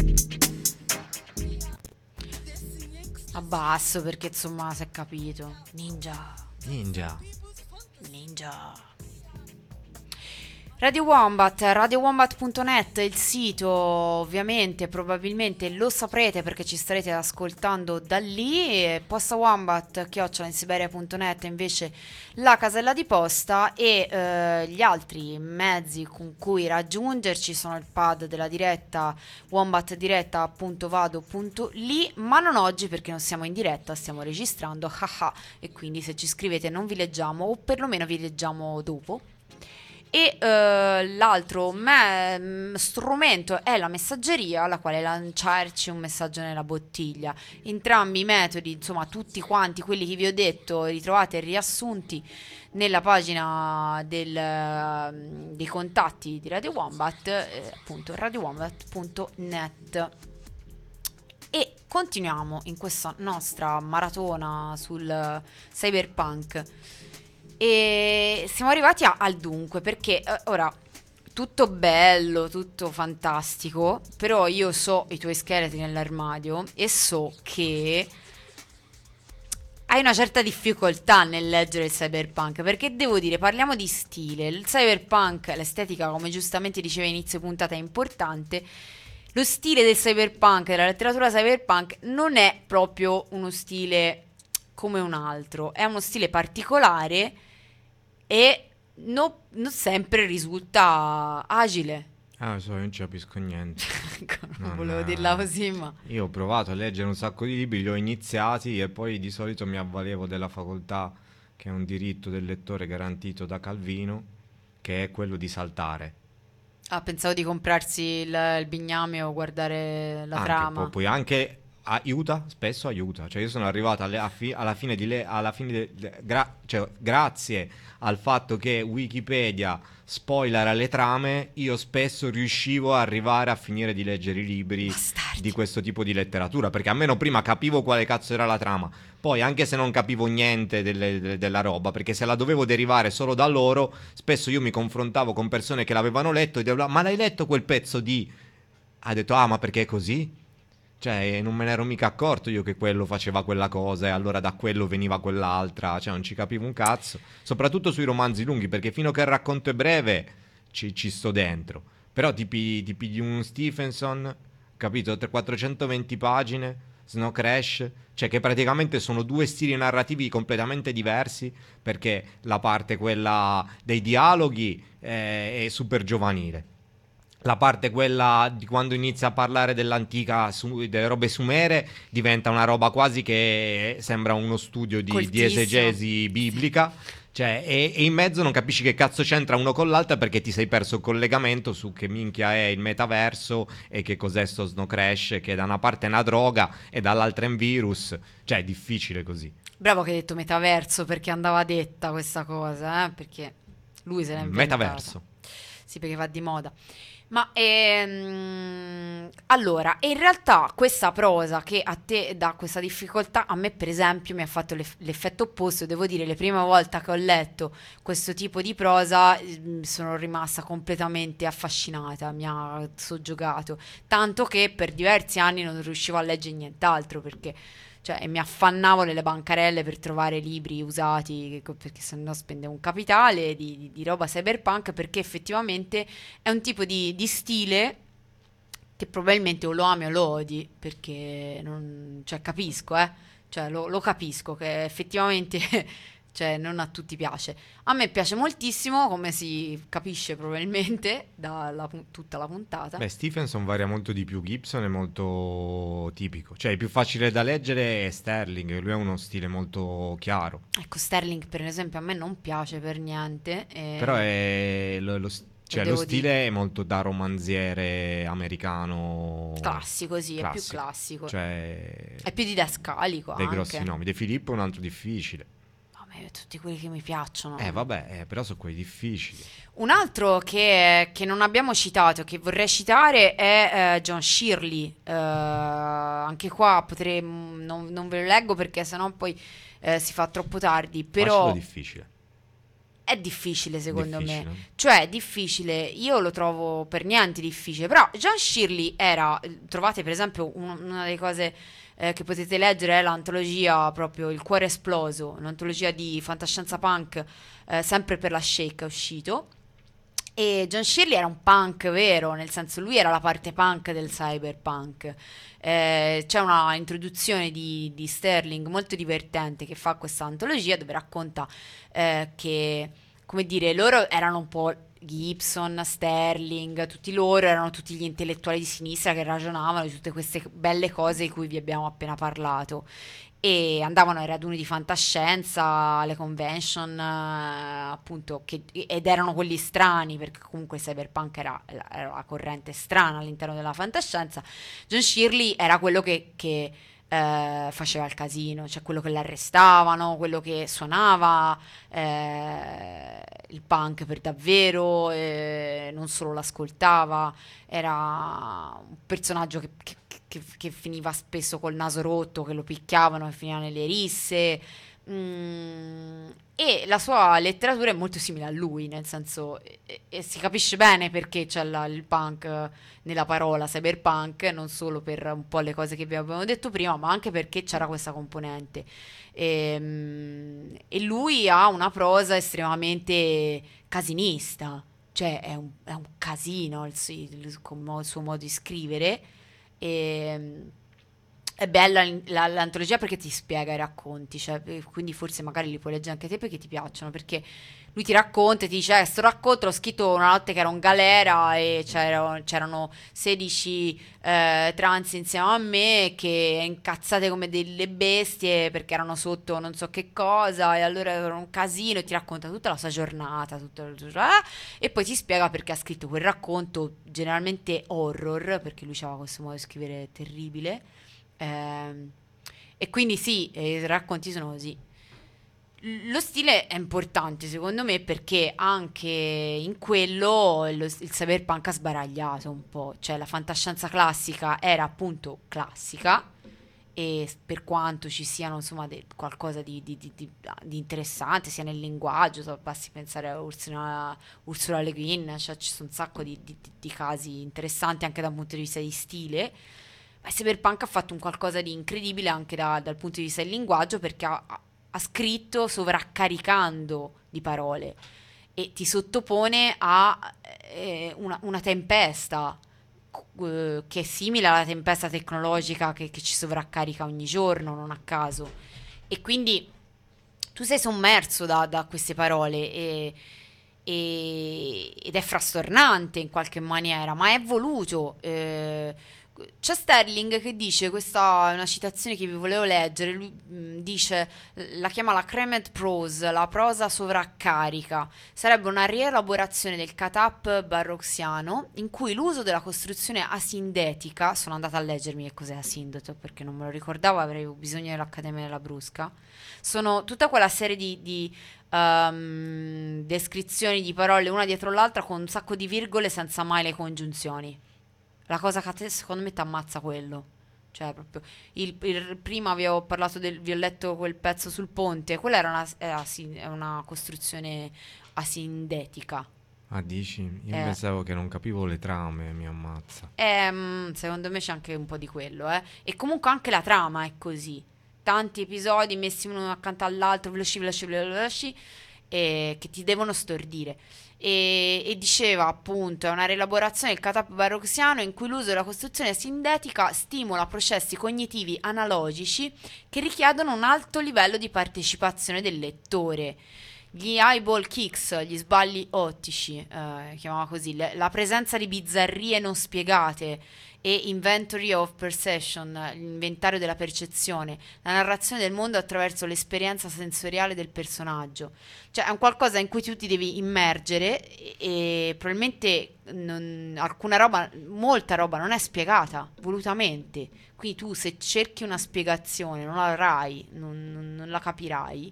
Abbasso perché insomma si è capito. Ninja. Ninja. Radio Wombat, radiowombat.net, il sito, ovviamente, probabilmente lo saprete perché ci starete ascoltando da lì. E Posta Wombat, @insiberia.net invece la casella di posta, e gli altri mezzi con cui raggiungerci sono il pad della diretta, wombatdiretta.vado.li, ma non oggi perché non siamo in diretta, stiamo registrando, haha, e quindi se ci scrivete non vi leggiamo, o perlomeno vi leggiamo dopo. E l'altro strumento è la messaggeria, alla quale lanciarci un messaggio nella bottiglia. Entrambi i metodi, insomma tutti quanti quelli che vi ho detto, ritrovate riassunti nella pagina dei contatti di Radio Wombat, appunto radiowombat.net. E continuiamo in questa nostra maratona sul cyberpunk. E siamo arrivati al dunque, perché ora tutto bello, tutto fantastico, però io so i tuoi scheletri nell'armadio e so che hai una certa difficoltà nel leggere il cyberpunk, perché devo dire, parliamo di stile, il cyberpunk, l'estetica, come giustamente diceva inizio puntata, è importante. Lo stile del cyberpunk, della letteratura cyberpunk, non è proprio uno stile come un altro, è uno stile particolare e non sempre risulta agile. Lo so, io non ci capisco niente. Non volevo dirla così, ma Io ho provato a leggere un sacco di libri, li ho iniziati e poi di solito mi avvalevo della facoltà, che è un diritto del lettore garantito da Calvino, che è quello di saltare. pensavo di comprarsi il bigname o guardare la Anche, trama. poi anche aiuta, spesso aiuta. Cioè io sono arrivato alla fine grazie al fatto che Wikipedia spoiler le trame, io spesso riuscivo a arrivare a finire di leggere i libri Bastardi. di questo tipo di letteratura, perché almeno prima capivo quale cazzo era la trama, poi anche se non capivo niente della roba, perché se la dovevo derivare solo da loro, spesso io mi confrontavo con persone che l'avevano letto e dicevo: ma l'hai letto quel pezzo di... Ha detto: ah, ma perché è così? Cioè, non me ne ero mica accorto io che quello faceva quella cosa e allora da quello veniva quell'altra. Cioè, non ci capivo un cazzo. Soprattutto sui romanzi lunghi, perché fino a che il racconto è breve ci sto dentro. Però tipi di un Stephenson, capito? 420 pagine, Snow Crash, cioè che praticamente sono due stili narrativi completamente diversi, perché la parte quella dei dialoghi è super giovanile. La parte quella di quando inizia a parlare dell'antica, delle robe sumere, diventa una roba quasi che sembra uno studio di Coltissimo. esegesi biblica. Cioè, e in mezzo non capisci che cazzo c'entra uno con l'altra, perché ti sei perso il collegamento su che minchia è il metaverso e che cos'è sto Snow Crash, che da una parte è una droga e dall'altra è un virus. Cioè, è difficile così. Bravo che hai detto metaverso, perché andava detta questa cosa, perché lui se l'ha inventata. Metaverso. Sì, perché va di moda. Ma allora, in realtà questa prosa che a te dà questa difficoltà, a me per esempio mi ha fatto l'effetto opposto. Devo dire, le prime volte che ho letto questo tipo di prosa sono rimasta completamente affascinata, mi ha soggiogato, tanto che per diversi anni non riuscivo a leggere nient'altro, perché cioè, mi affannavo nelle bancarelle per trovare libri usati, perché sennò spendevo un capitale di roba cyberpunk, perché effettivamente è un tipo di stile che probabilmente o lo ami o lo odi, perché non, cioè, capisco, cioè, lo capisco che effettivamente cioè, non a tutti piace. A me piace moltissimo, come si capisce probabilmente da tutta la puntata. Beh, Stephenson varia molto di più, Gibson è molto tipico, cioè il più facile da leggere è Sterling, lui ha uno stile molto chiaro. Ecco, Sterling per esempio a me non piace per niente. Però è cioè, lo devo stile è molto da romanziere americano classico, sì, è più classico. Cioè, È più didascalico dei anche. grossi nomi. De Filippo è un altro difficile. Vabbè, tutti quelli che mi piacciono. Vabbè, però sono quelli difficili. Un altro che non abbiamo citato, che vorrei citare, è John Shirley. Anche qua non ve lo leggo perché sennò poi si fa troppo tardi. Però Facile o difficile? è difficile secondo Difficile. me, cioè è difficile, io lo trovo per niente difficile, però John Shirley era, trovate per esempio una delle cose che potete leggere è l'antologia proprio Il cuore esploso, un'antologia di fantascienza punk sempre per la Shake è uscito. E John Shirley era un punk vero, nel senso lui era la parte punk del cyberpunk. C'è una introduzione di Sterling molto divertente che fa questa antologia dove racconta che, come dire, loro erano un po' Gibson, Sterling, tutti loro erano tutti gli intellettuali di sinistra che ragionavano di tutte queste belle cose di cui vi abbiamo appena parlato e andavano ai raduni di fantascienza, alle convention, appunto, ed erano quelli strani, perché comunque cyberpunk era la corrente strana all'interno della fantascienza. John Shirley era quello che faceva il casino, cioè quello che l'arrestavano, quello che suonava il punk per davvero, non solo l'ascoltava, era un personaggio che finiva spesso col naso rotto, che lo picchiavano e finiva nelle risse. E la sua letteratura è molto simile a lui, nel senso, e si capisce bene perché c'è il punk nella parola cyberpunk, non solo per un po' le cose che vi abbiamo detto prima, ma anche perché c'era questa componente. E lui ha una prosa estremamente casinista, cioè è un casino il suo modo di scrivere. È bella l'antologia perché ti spiega i racconti, cioè, quindi forse magari li puoi leggere anche te perché ti piacciono, perché lui ti racconta e ti dice sto racconto l'ho scritto una notte che ero in galera e c'erano 16 trans insieme a me che incazzate come delle bestie perché erano sotto non so che cosa e allora era un casino, e ti racconta tutta la sua giornata e poi ti spiega perché ha scritto quel racconto generalmente horror, perché lui aveva questo modo di scrivere terribile. E quindi sì, i racconti sono così. Lo stile è importante secondo me perché anche in quello il cyberpunk ha sbaragliato un po', cioè la fantascienza classica era appunto classica e per quanto ci siano insomma qualcosa di interessante sia nel linguaggio, basti pensare a Ursula Le Guin, cioè ci sono un sacco di casi interessanti anche da un punto di vista di stile. Cyberpunk ha fatto un qualcosa di incredibile anche dal punto di vista del linguaggio perché ha scritto sovraccaricando di parole e ti sottopone a una tempesta che è simile alla tempesta tecnologica che ci sovraccarica ogni giorno, non a caso. E quindi tu sei sommerso da queste parole ed è frastornante in qualche maniera, ma è voluto. C'è Sterling che dice, questa è una citazione che vi volevo leggere, lui dice, la chiama la cramed prose, la prosa sovraccarica, sarebbe una rielaborazione del cut-up barroxiano in cui l'uso della costruzione asindetica, sono andata a leggermi che cos'è asindoto perché non me lo ricordavo, avrei bisogno dell'Accademia della Brusca, sono tutta quella serie di descrizioni di parole una dietro l'altra con un sacco di virgole senza mai le congiunzioni. La cosa che a te secondo me ti ammazza quello. Cioè proprio prima vi ho parlato vi ho letto quel pezzo sul ponte. Quella era una costruzione asindetica. Ah, dici? Io pensavo che non capivo le trame, mi ammazza. Secondo me c'è anche un po' di quello, eh. E comunque anche la trama è così. Tanti episodi messi uno accanto all'altro, veloci, che ti devono stordire. E diceva appunto è una rielaborazione del cut-up barroxiano in cui l'uso della costruzione sintetica stimola processi cognitivi analogici che richiedono un alto livello di partecipazione del lettore. Gli eyeball kicks, gli sballi ottici, chiamava così, la presenza di bizzarrie non spiegate e inventory of perception, l'inventario della percezione, la narrazione del mondo attraverso l'esperienza sensoriale del personaggio. Cioè è un qualcosa in cui tu ti devi immergere e probabilmente molta roba non è spiegata volutamente. Quindi tu se cerchi una spiegazione non la avrai, non la capirai.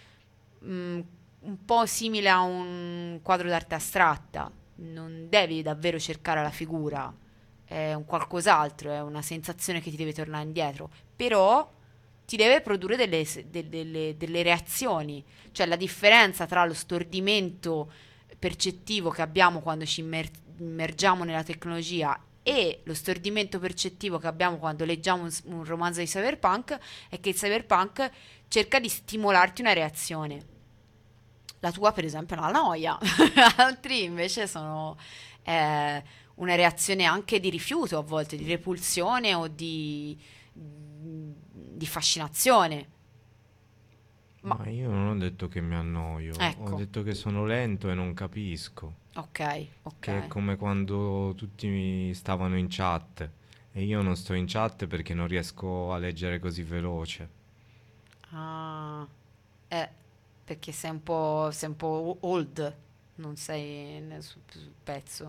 Un po' simile a un quadro d'arte astratta, non devi davvero cercare la figura, è un qualcos'altro, è una sensazione che ti deve tornare indietro, però ti deve produrre delle reazioni, cioè la differenza tra lo stordimento percettivo che abbiamo quando ci immergiamo nella tecnologia e lo stordimento percettivo che abbiamo quando leggiamo un romanzo di cyberpunk è che il cyberpunk cerca di stimolarti una reazione. La tua, per esempio, è una noia, altri invece sono una reazione anche di rifiuto, a volte di repulsione o di fascinazione. Ma io non ho detto che mi annoio, Ecco. ho detto che sono lento e non capisco. Ok. Che è come quando tutti mi stavano in chat e io non sto in chat perché non riesco a leggere così veloce. Ah, perché sei un po' old, non sei sul pezzo.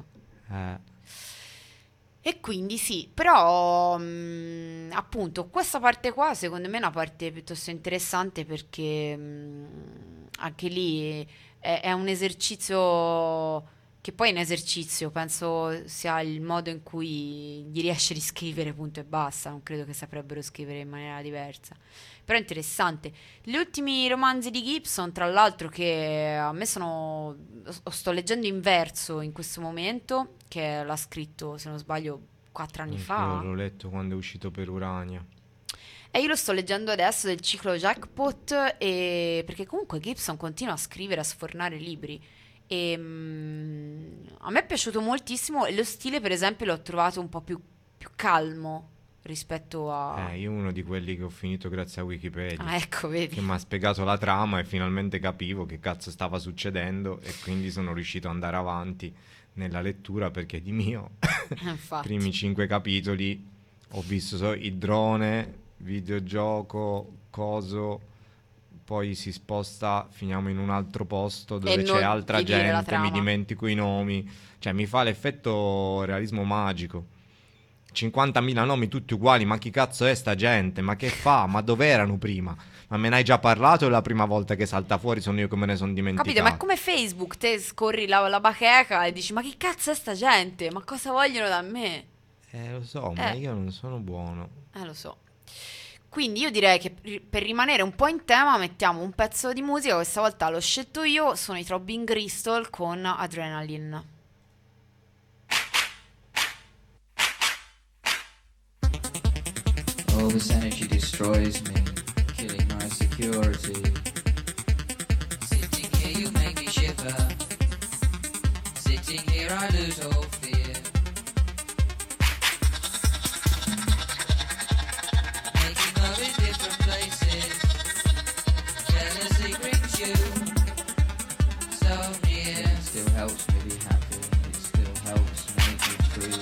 E quindi sì, però appunto questa parte qua secondo me è una parte piuttosto interessante perché anche lì è un esercizio che poi è un esercizio, penso sia il modo in cui gli riesce a riscrivere punto e basta, non credo che saprebbero scrivere in maniera diversa. Però è interessante. Gli ultimi romanzi di Gibson, tra l'altro, che a me sto leggendo in verso in questo momento, che l'ha scritto, se non sbaglio, 4 anni fa. L'ho letto quando è uscito per Urania. E io lo sto leggendo adesso del ciclo Jackpot, perché comunque Gibson continua a scrivere, a sfornare libri. E a me è piaciuto moltissimo e lo stile, per esempio, l'ho trovato un po' più calmo rispetto a... Io uno di quelli che ho finito grazie a Wikipedia. Ah, ecco, vedi. Che mi ha spiegato la trama e finalmente capivo che cazzo stava succedendo e quindi sono riuscito ad andare avanti nella lettura perché di mio Infatti. primi 5 capitoli ho visto il drone, videogioco, coso, poi si sposta, finiamo in un altro posto dove c'è altra gente, mi dimentico i nomi, cioè mi fa l'effetto realismo magico. 50.000 nomi tutti uguali, ma chi cazzo è sta gente? Ma che fa? Ma dove erano prima? Ma me ne hai già parlato o è la prima volta che salta fuori sono io che me ne sono dimenticato? Capite? Ma è come Facebook, te scorri la bacheca e dici ma chi cazzo è sta gente? Ma cosa vogliono da me? Lo so, ma io non sono buono. Lo so. Quindi io direi che per rimanere un po' in tema mettiamo un pezzo di musica, questa volta l'ho scelto io, sono i Throbbing Gristle con Adrenaline. All this energy destroys me, killing my security. Sitting here you make me shiver. Sitting here I lose all fear. Making love in different places. Jealousy brings you so near. It still helps me be happy. It still helps make me free.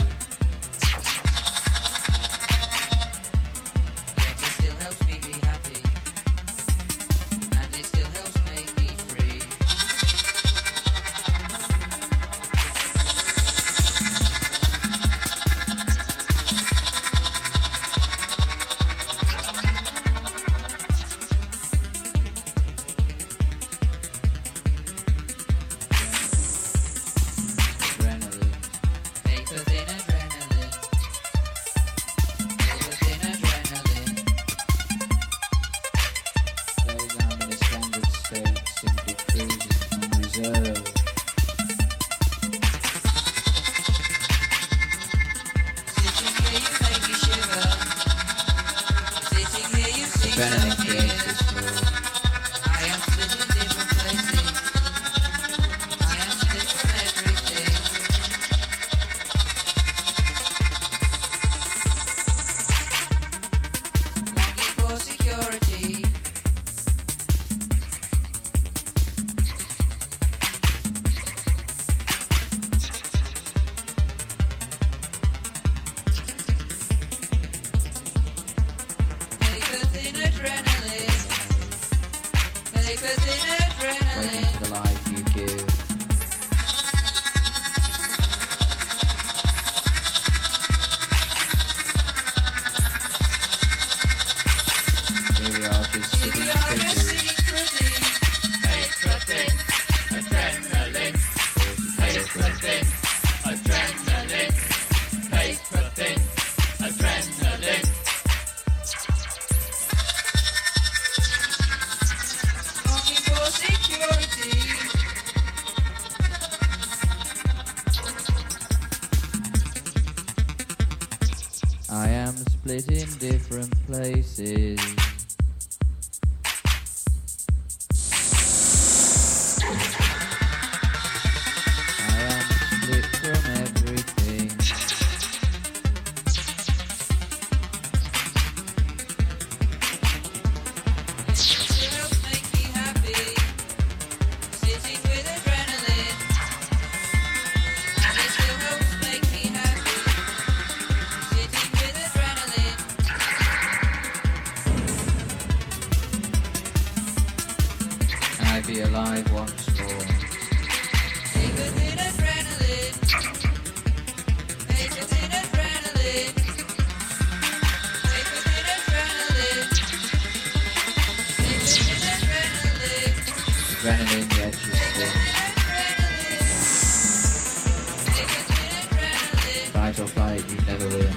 Adrenaline. I am split in different places. I am split from everything. I be alive once more. Adrenaline, the edge of sting. Fight or flight, you never win.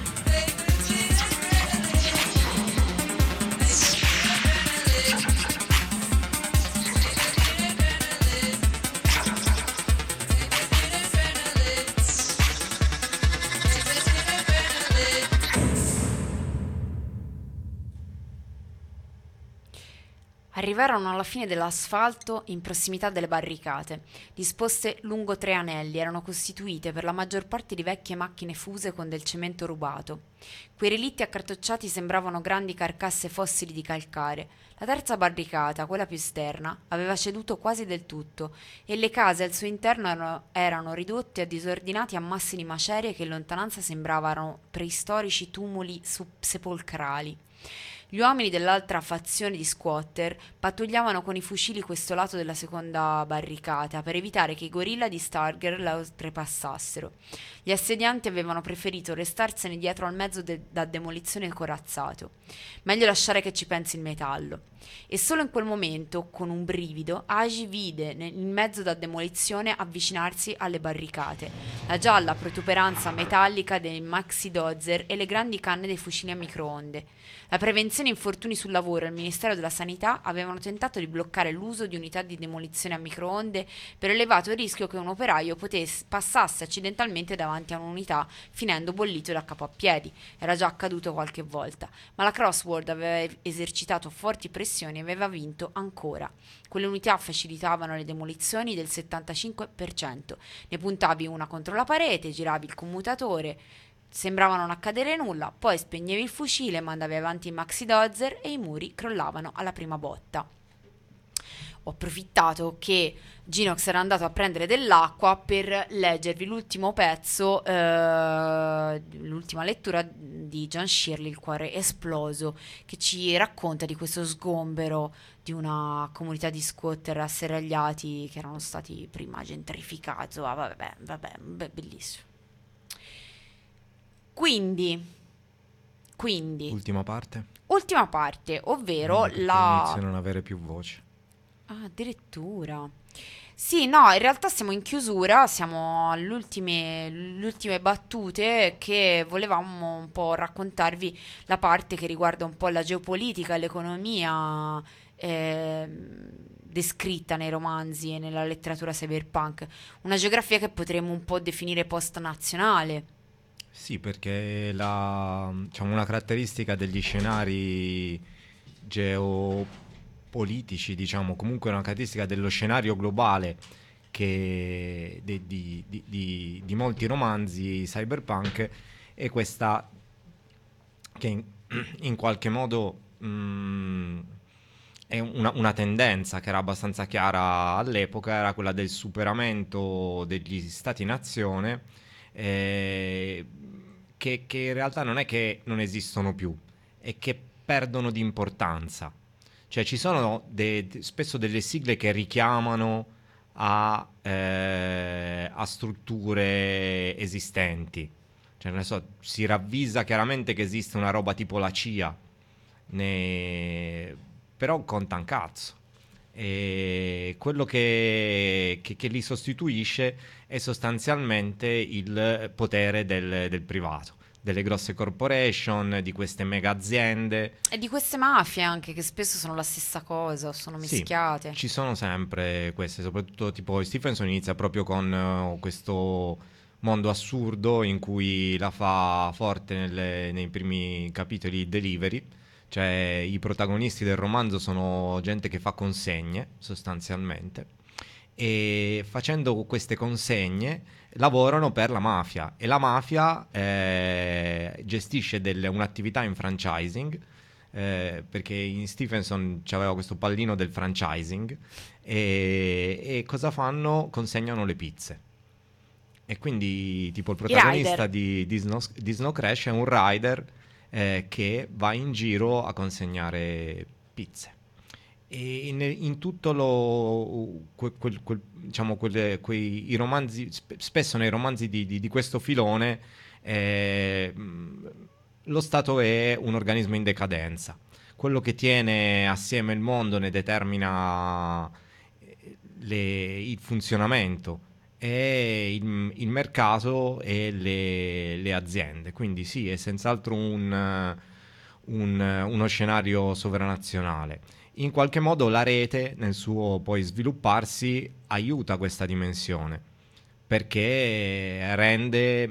Arrivarono alla fine dell'asfalto in prossimità delle barricate, disposte lungo 3 anelli, erano costituite per la maggior parte di vecchie macchine fuse con del cemento rubato. Quei relitti accartocciati sembravano grandi carcasse fossili di calcare. La terza barricata, quella più esterna, aveva ceduto quasi del tutto e le case al suo interno erano ridotte a disordinati ammassi di macerie che in lontananza sembravano preistorici tumuli sepolcrali. Gli uomini dell'altra fazione di squatter pattugliavano con i fucili questo lato della seconda barricata per evitare che i gorilla di Stargher la oltrepassassero. Gli assedianti avevano preferito restarsene dietro al mezzo da demolizione corazzato. Meglio lasciare che ci pensi il metallo. E solo in quel momento, con un brivido, Agi vide il mezzo da demolizione avvicinarsi alle barricate, la gialla protuberanza metallica dei maxi dozer e le grandi canne dei fucili a microonde. La prevenzione infortuni sul lavoro e il Ministero della Sanità avevano tentato di bloccare l'uso di unità di demolizione a microonde per elevato rischio che un operaio passasse accidentalmente davanti a un'unità finendo bollito da capo a piedi. Era già accaduto qualche volta, ma la Crossword aveva esercitato forti pressioni e aveva vinto ancora. Quelle unità facilitavano le demolizioni del 75%. Ne puntavi una contro la parete, giravi il commutatore, sembrava non accadere nulla, poi spegnevi il fucile, mandavi avanti i maxi dozer e i muri crollavano alla prima botta. Ho approfittato che Ginox era andato a prendere dell'acqua per leggervi l'ultimo pezzo, l'ultima lettura di John Shirley, Il cuore esploso, che ci racconta di questo sgombero di una comunità di squatter asserragliati che erano stati prima gentrificati. Vabbè, bellissimo. Quindi Ultima parte, ovvero inizio a non avere più voce. Ah, addirittura. Sì, no, in realtà siamo in chiusura, siamo alle ultime battute che volevamo un po' raccontarvi la parte che riguarda un po' la geopolitica e l'economia descritta nei romanzi e nella letteratura cyberpunk. Una geografia che potremmo un po' definire post-nazionale. Sì, perché diciamo, una caratteristica degli scenari geopolitici, diciamo, comunque una caratteristica dello scenario globale che di molti romanzi cyberpunk è questa che in qualche modo è una tendenza che era abbastanza chiara all'epoca, era quella del superamento degli stati-nazione, che in realtà non è che non esistono più, è che perdono di importanza. Cioè ci sono spesso delle sigle che richiamano a strutture esistenti. Cioè, non so, si ravvisa chiaramente che esiste una roba tipo la CIA, però conta un cazzo. E quello che li sostituisce è sostanzialmente il potere del privato, delle grosse corporation, di queste mega aziende e di queste mafie anche, che spesso sono la stessa cosa, sono mischiate. Sì, ci sono sempre queste, soprattutto tipo Stephenson inizia proprio con questo mondo assurdo in cui la fa forte nei primi capitoli Delivery, cioè i protagonisti del romanzo sono gente che fa consegne sostanzialmente, e facendo queste consegne lavorano per la mafia, e la mafia gestisce un'attività in franchising, perché in Stephenson c'aveva questo pallino del franchising, e cosa fanno? Consegnano le pizze. E quindi tipo il protagonista di Snow Crash è un rider che va in giro a consegnare pizze. E in tutto diciamo i romanzi, spesso nei romanzi di questo filone, lo Stato è un organismo in decadenza. Quello che tiene assieme il mondo, ne determina il funzionamento, è il mercato e le aziende. Quindi sì, è senz'altro uno scenario sovranazionale. In qualche modo la rete, nel suo poi svilupparsi, aiuta questa dimensione, perché rende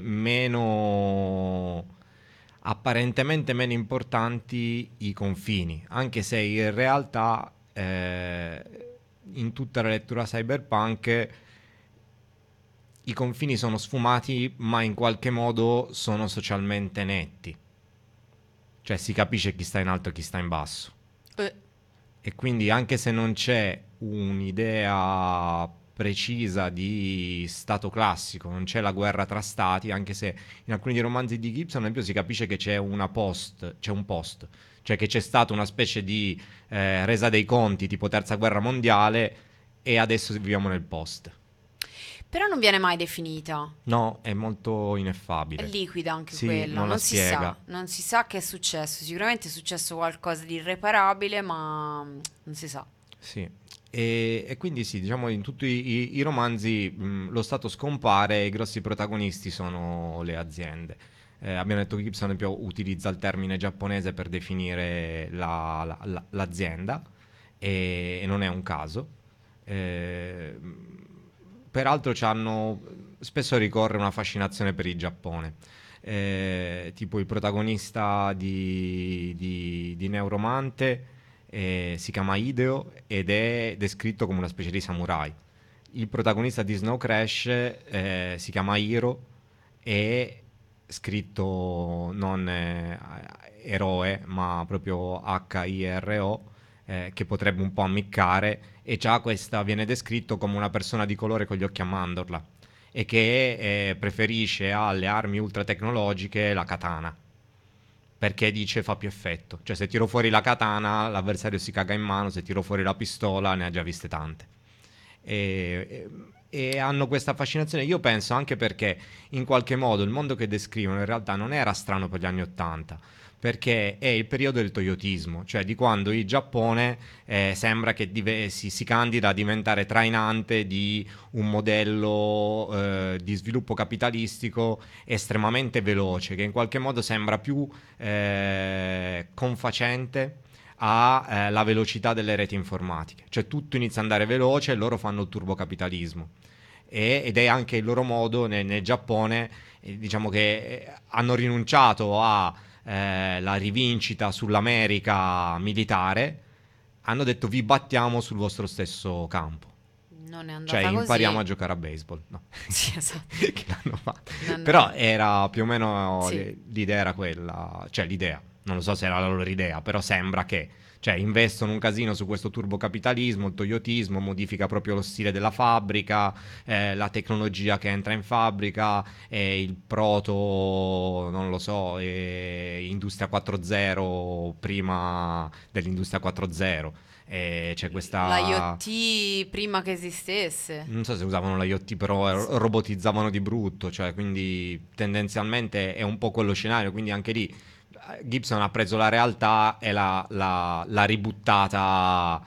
apparentemente meno importanti i confini, anche se in realtà in tutta la lettura cyberpunk i confini sono sfumati, ma in qualche modo sono socialmente netti, cioè si capisce chi sta in alto e chi sta in basso. E quindi anche se non c'è un'idea precisa di stato classico, non c'è la guerra tra stati, anche se in alcuni dei romanzi di Gibson, ad esempio, si capisce che c'è un post, cioè che c'è stata una specie di resa dei conti tipo terza guerra mondiale, e adesso viviamo nel post. Però non viene mai definita. No, è molto ineffabile. È liquida anche sì, quella. Non la si spiega. Non si sa che è successo. Sicuramente è successo qualcosa di irreparabile, ma non si sa. Sì. E quindi sì, diciamo in tutti i romanzi lo Stato scompare e i grossi protagonisti sono le aziende. Abbiamo detto che Gibson, ad esempio, utilizza il termine giapponese per definire l'azienda, e non è un caso. Peraltro spesso ricorre una fascinazione per il Giappone, tipo il protagonista di Neuromante si chiama Hideo ed è descritto come una specie di samurai. Il protagonista di Snow Crash si chiama Hiro, è scritto non eroe ma proprio Hiro, che potrebbe un po' ammiccare, e già questa viene descritto come una persona di colore con gli occhi a mandorla, e che preferisce alle armi ultra tecnologiche la katana, perché dice fa più effetto. Cioè se tiro fuori la katana l'avversario si caga in mano, se tiro fuori la pistola ne ha già viste tante. E hanno questa fascinazione, io penso anche perché in qualche modo il mondo che descrivono in realtà non era strano per gli anni '80, perché è il periodo del toyotismo, cioè di quando il Giappone sembra che si candida a diventare trainante di un modello di sviluppo capitalistico estremamente veloce, che in qualche modo sembra più confacente alla velocità delle reti informatiche, cioè tutto inizia ad andare veloce e loro fanno il turbocapitalismo, ed è anche il loro modo nel Giappone, diciamo che hanno rinunciato a la rivincita sull'America militare, hanno detto vi battiamo sul vostro stesso campo. Non è andata così. Cioè impariamo a giocare a baseball. No. Sì, esatto. Che l'hanno fatto. Però era più o meno l'idea era quella, cioè l'idea, non lo so se era la loro idea, però sembra che investono un casino su questo turbocapitalismo, il toyotismo, modifica proprio lo stile della fabbrica, la tecnologia che entra in fabbrica, il proto, non lo so, Industria 4.0 prima dell'Industria 4.0. C'è questa l'IoT prima che esistesse. Non so se usavano l'IoT, però robotizzavano di brutto, cioè quindi tendenzialmente è un po' quello scenario, quindi anche lì Gibson ha preso la realtà e l'ha ributtata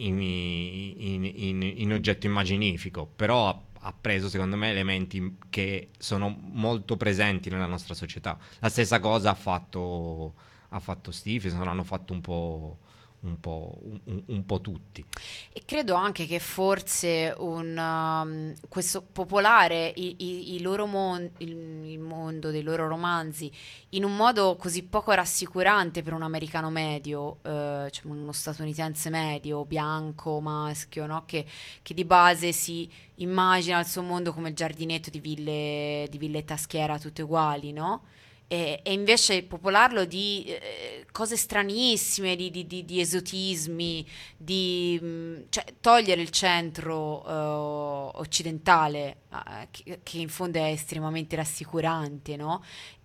in oggetto immaginifico, però ha preso secondo me elementi che sono molto presenti nella nostra società. La stessa cosa ha fatto Stephenson, hanno fatto un un po' tutti. E credo anche che forse questo popolare il loro il mondo dei loro romanzi in un modo così poco rassicurante per un americano medio, cioè uno statunitense medio, bianco, maschio, no? Che di base si immagina il suo mondo come il giardinetto di villetta a schiera tutte uguali, no? E invece popolarlo di cose stranissime, di esotismi, cioè togliere il centro occidentale, che in fondo è estremamente rassicurante, no?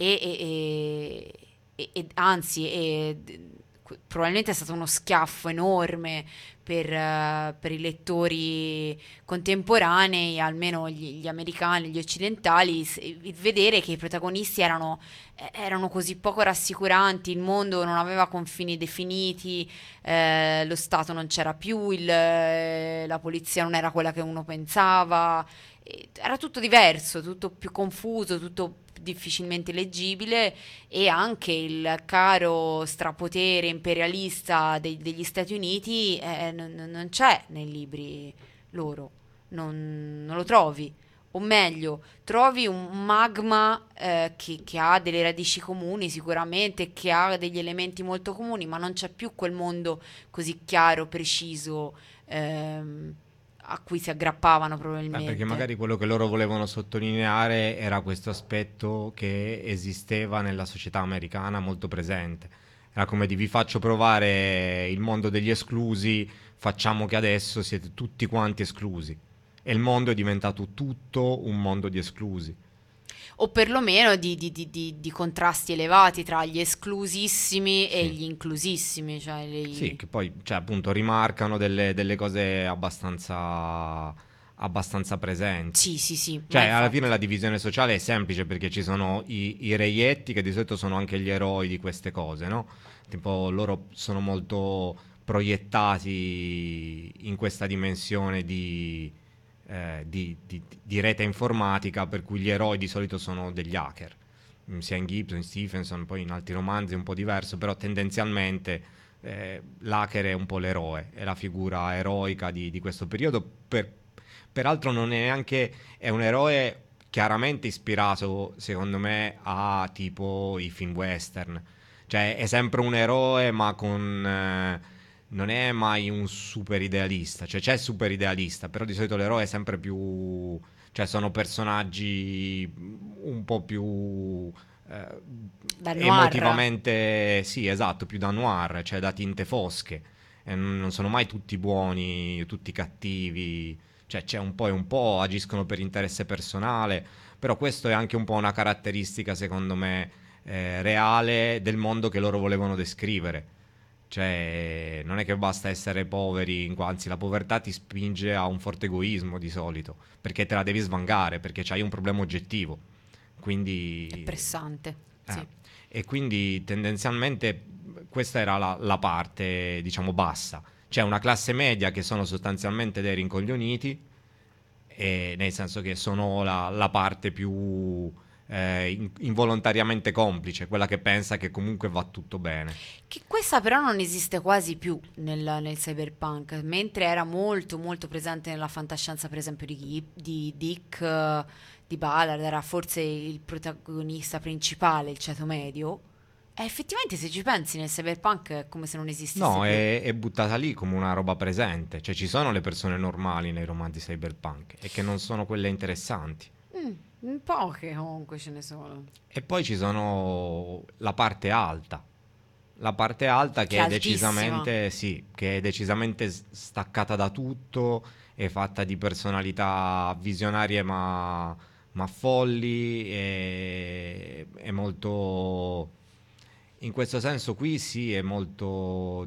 E anzi, probabilmente è stato uno schiaffo enorme per i lettori contemporanei, almeno gli americani, gli occidentali, vedere che i protagonisti erano così poco rassicuranti, il mondo non aveva confini definiti, lo Stato non c'era più, la polizia non era quella che uno pensava, era tutto diverso, tutto più confuso, tutto difficilmente leggibile, e anche il caro strapotere imperialista degli Stati Uniti non c'è nei libri loro, non lo trovi, o meglio trovi un magma che ha delle radici comuni sicuramente, che ha degli elementi molto comuni, ma non c'è più quel mondo così chiaro, preciso, a cui si aggrappavano probabilmente. Perché magari quello che loro volevano sottolineare era questo aspetto che esisteva nella società americana molto presente. Era come di: vi faccio provare il mondo degli esclusi, facciamo che adesso siete tutti quanti esclusi. E il mondo è diventato tutto un mondo di esclusi. O perlomeno di contrasti elevati tra gli esclusissimi e gli inclusissimi. Sì, che poi appunto rimarcano delle cose abbastanza presenti. Sì. Cioè, alla fine la divisione sociale è semplice, perché ci sono i reietti, che di solito sono anche gli eroi di queste cose, no? Tipo, loro sono molto proiettati in questa dimensione di rete informatica, per cui gli eroi di solito sono degli hacker, sia in Gibson, in Stephenson, poi in altri romanzi è un po' diverso, però tendenzialmente l'hacker è un po' l'eroe, è la figura eroica di questo periodo. Peraltro non è neanche, è un eroe chiaramente ispirato, secondo me, a tipo i film western, cioè è sempre un eroe, ma non è mai un super idealista, cioè c'è il super idealista, però di solito l'eroe è sempre più, cioè sono personaggi un po' più emotivamente, sì, esatto, più da noir, cioè da tinte fosche, non sono mai tutti buoni, tutti cattivi, cioè c'è un po' e un po', agiscono per interesse personale, però questo è anche un po' una caratteristica, secondo me, reale del mondo che loro volevano descrivere. Cioè, non è che basta essere poveri, anzi la povertà ti spinge a un forte egoismo di solito, perché te la devi svangare, perché c'hai un problema oggettivo. Quindi è pressante, sì. E quindi tendenzialmente questa era la parte, diciamo, bassa. C'è una classe media che sono sostanzialmente dei rincoglioniti, nel senso che sono la parte più involontariamente complice, quella che pensa che comunque va tutto bene. Che questa però non esiste quasi più nel cyberpunk, mentre era molto molto presente nella fantascienza, per esempio di Dick, di Ballard, era forse il protagonista principale, il ceto medio. Effettivamente, se ci pensi, nel cyberpunk è come se non esistesse No, più. è buttata lì come una roba presente, cioè ci sono le persone normali nei romanzi cyberpunk e che non sono quelle interessanti. Poche comunque ce ne sono. E poi ci sono la parte alta che è decisamente, sì, che è decisamente staccata da tutto, è fatta di personalità visionarie ma folli, è molto, in questo senso qui sì, è molto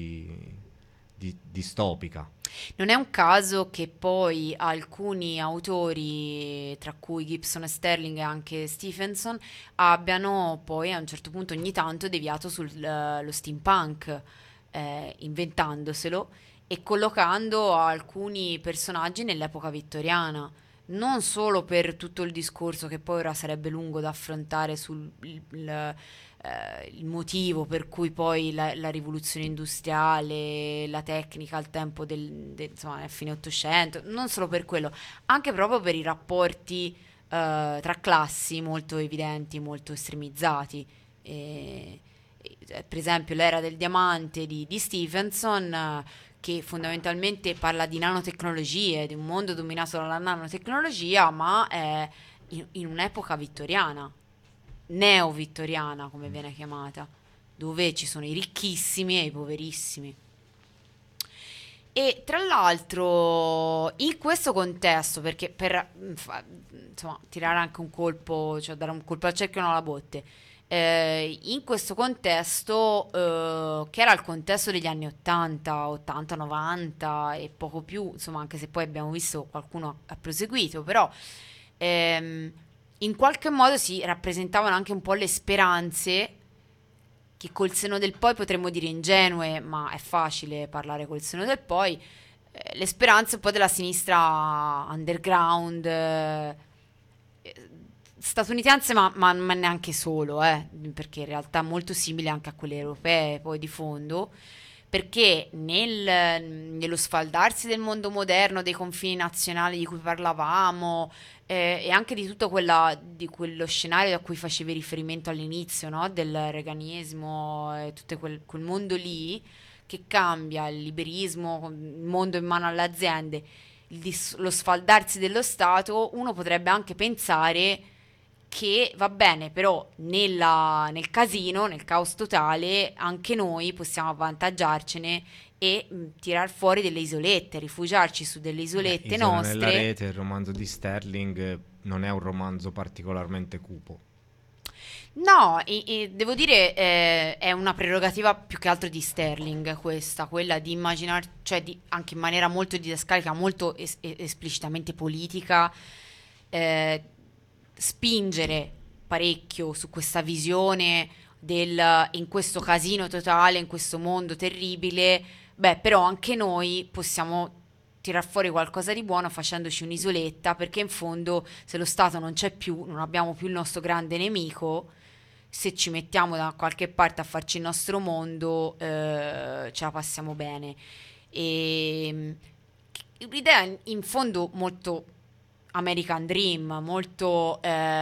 distopica. Non è un caso che poi alcuni autori, tra cui Gibson e Sterling e anche Stephenson, abbiano poi a un certo punto ogni tanto deviato sullo steampunk, inventandoselo e collocando alcuni personaggi nell'epoca vittoriana. Non solo per tutto il discorso che poi ora sarebbe lungo da affrontare sul il motivo per cui poi la rivoluzione industriale, la tecnica al tempo insomma, nel fine 800, non solo per quello, anche proprio per i rapporti tra classi molto evidenti, molto estremizzati. Per esempio l'era del diamante di Stevenson, che fondamentalmente parla di nanotecnologie, di un mondo dominato dalla nanotecnologia, ma in un'epoca vittoriana, neo-vittoriana come viene chiamata, dove ci sono i ricchissimi e i poverissimi. E tra l'altro in questo contesto, perché per insomma, tirare anche un colpo, cioè dare un colpo al cerchio e non alla botte, in questo contesto, che era il contesto degli anni 80, 80, 90 e poco più, insomma, anche se poi abbiamo visto qualcuno ha proseguito, però in qualche modo si rappresentavano anche un po' le speranze, che col senno del poi potremmo dire ingenue, ma è facile parlare col senno del poi, le speranze un po' della sinistra underground, statunitense, ma neanche solo, perché in realtà è molto simile anche a quelle europee, poi di fondo, perché nello sfaldarsi del mondo moderno, dei confini nazionali di cui parlavamo, e anche di tutto di quello scenario a cui facevi riferimento all'inizio, no? Del reganismo e tutto quel mondo lì che cambia, il liberismo, il mondo in mano alle aziende, lo sfaldarsi dello Stato, uno potrebbe anche pensare che va bene, però nel casino, nel caos totale, anche noi possiamo avvantaggiarcene e tirar fuori delle isolette, rifugiarci su delle isolette Isola nostre. nella rete, il romanzo di Sterling non è un romanzo particolarmente cupo. No, devo dire è una prerogativa più che altro di Sterling questa, quella di immaginare, cioè anche in maniera molto didascalica, molto esplicitamente politica, spingere parecchio su questa visione in questo casino totale, in questo mondo terribile, però anche noi possiamo tirar fuori qualcosa di buono facendoci un'isoletta, perché in fondo se lo Stato non c'è più, non abbiamo più il nostro grande nemico, se ci mettiamo da qualche parte a farci il nostro mondo, ce la passiamo bene. E l'idea in fondo molto American Dream, molto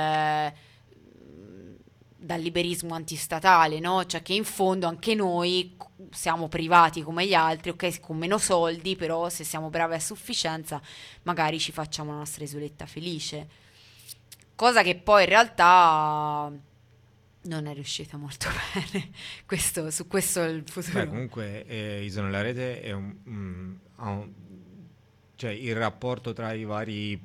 dal liberismo antistatale, no? Cioè che in fondo anche noi siamo privati come gli altri, ok, con meno soldi, però se siamo bravi a sufficienza magari ci facciamo la nostra isoletta felice, cosa che poi in realtà non è riuscita molto bene. Su questo è il futuro. Comunque Isola nella rete è cioè il rapporto tra i vari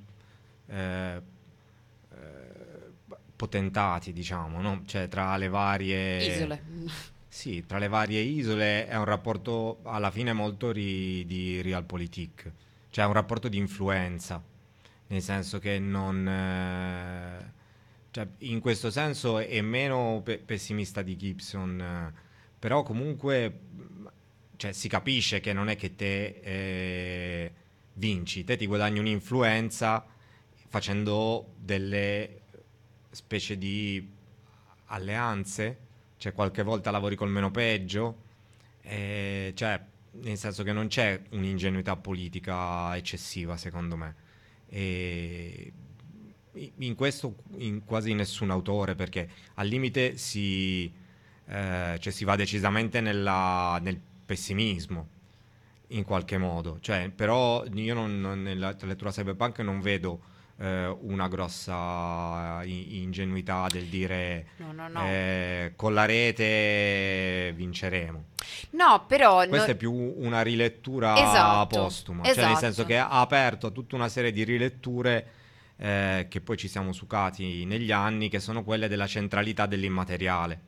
potentati, diciamo, no? Cioè tra le varie isole. Sì, tra le varie isole è un rapporto alla fine molto di realpolitik, cioè è un rapporto di influenza, nel senso che non cioè, in questo senso è meno pessimista di Gibson, però comunque cioè, si capisce che non è che te vinci, te ti guadagni un'influenza facendo delle specie di alleanze, cioè qualche volta lavori col meno peggio, cioè nel senso che non c'è un'ingenuità politica eccessiva secondo me, e in questo in quasi nessun autore, perché al limite cioè si va decisamente nel pessimismo in qualche modo, cioè, però io nella lettura cyberpunk non vedo una grossa ingenuità del dire no. Con la rete vinceremo. No, però questa è più una rilettura postuma, cioè nel senso che ha aperto tutta una serie di riletture che poi ci siamo sucati negli anni, che sono quelle della centralità dell'immateriale.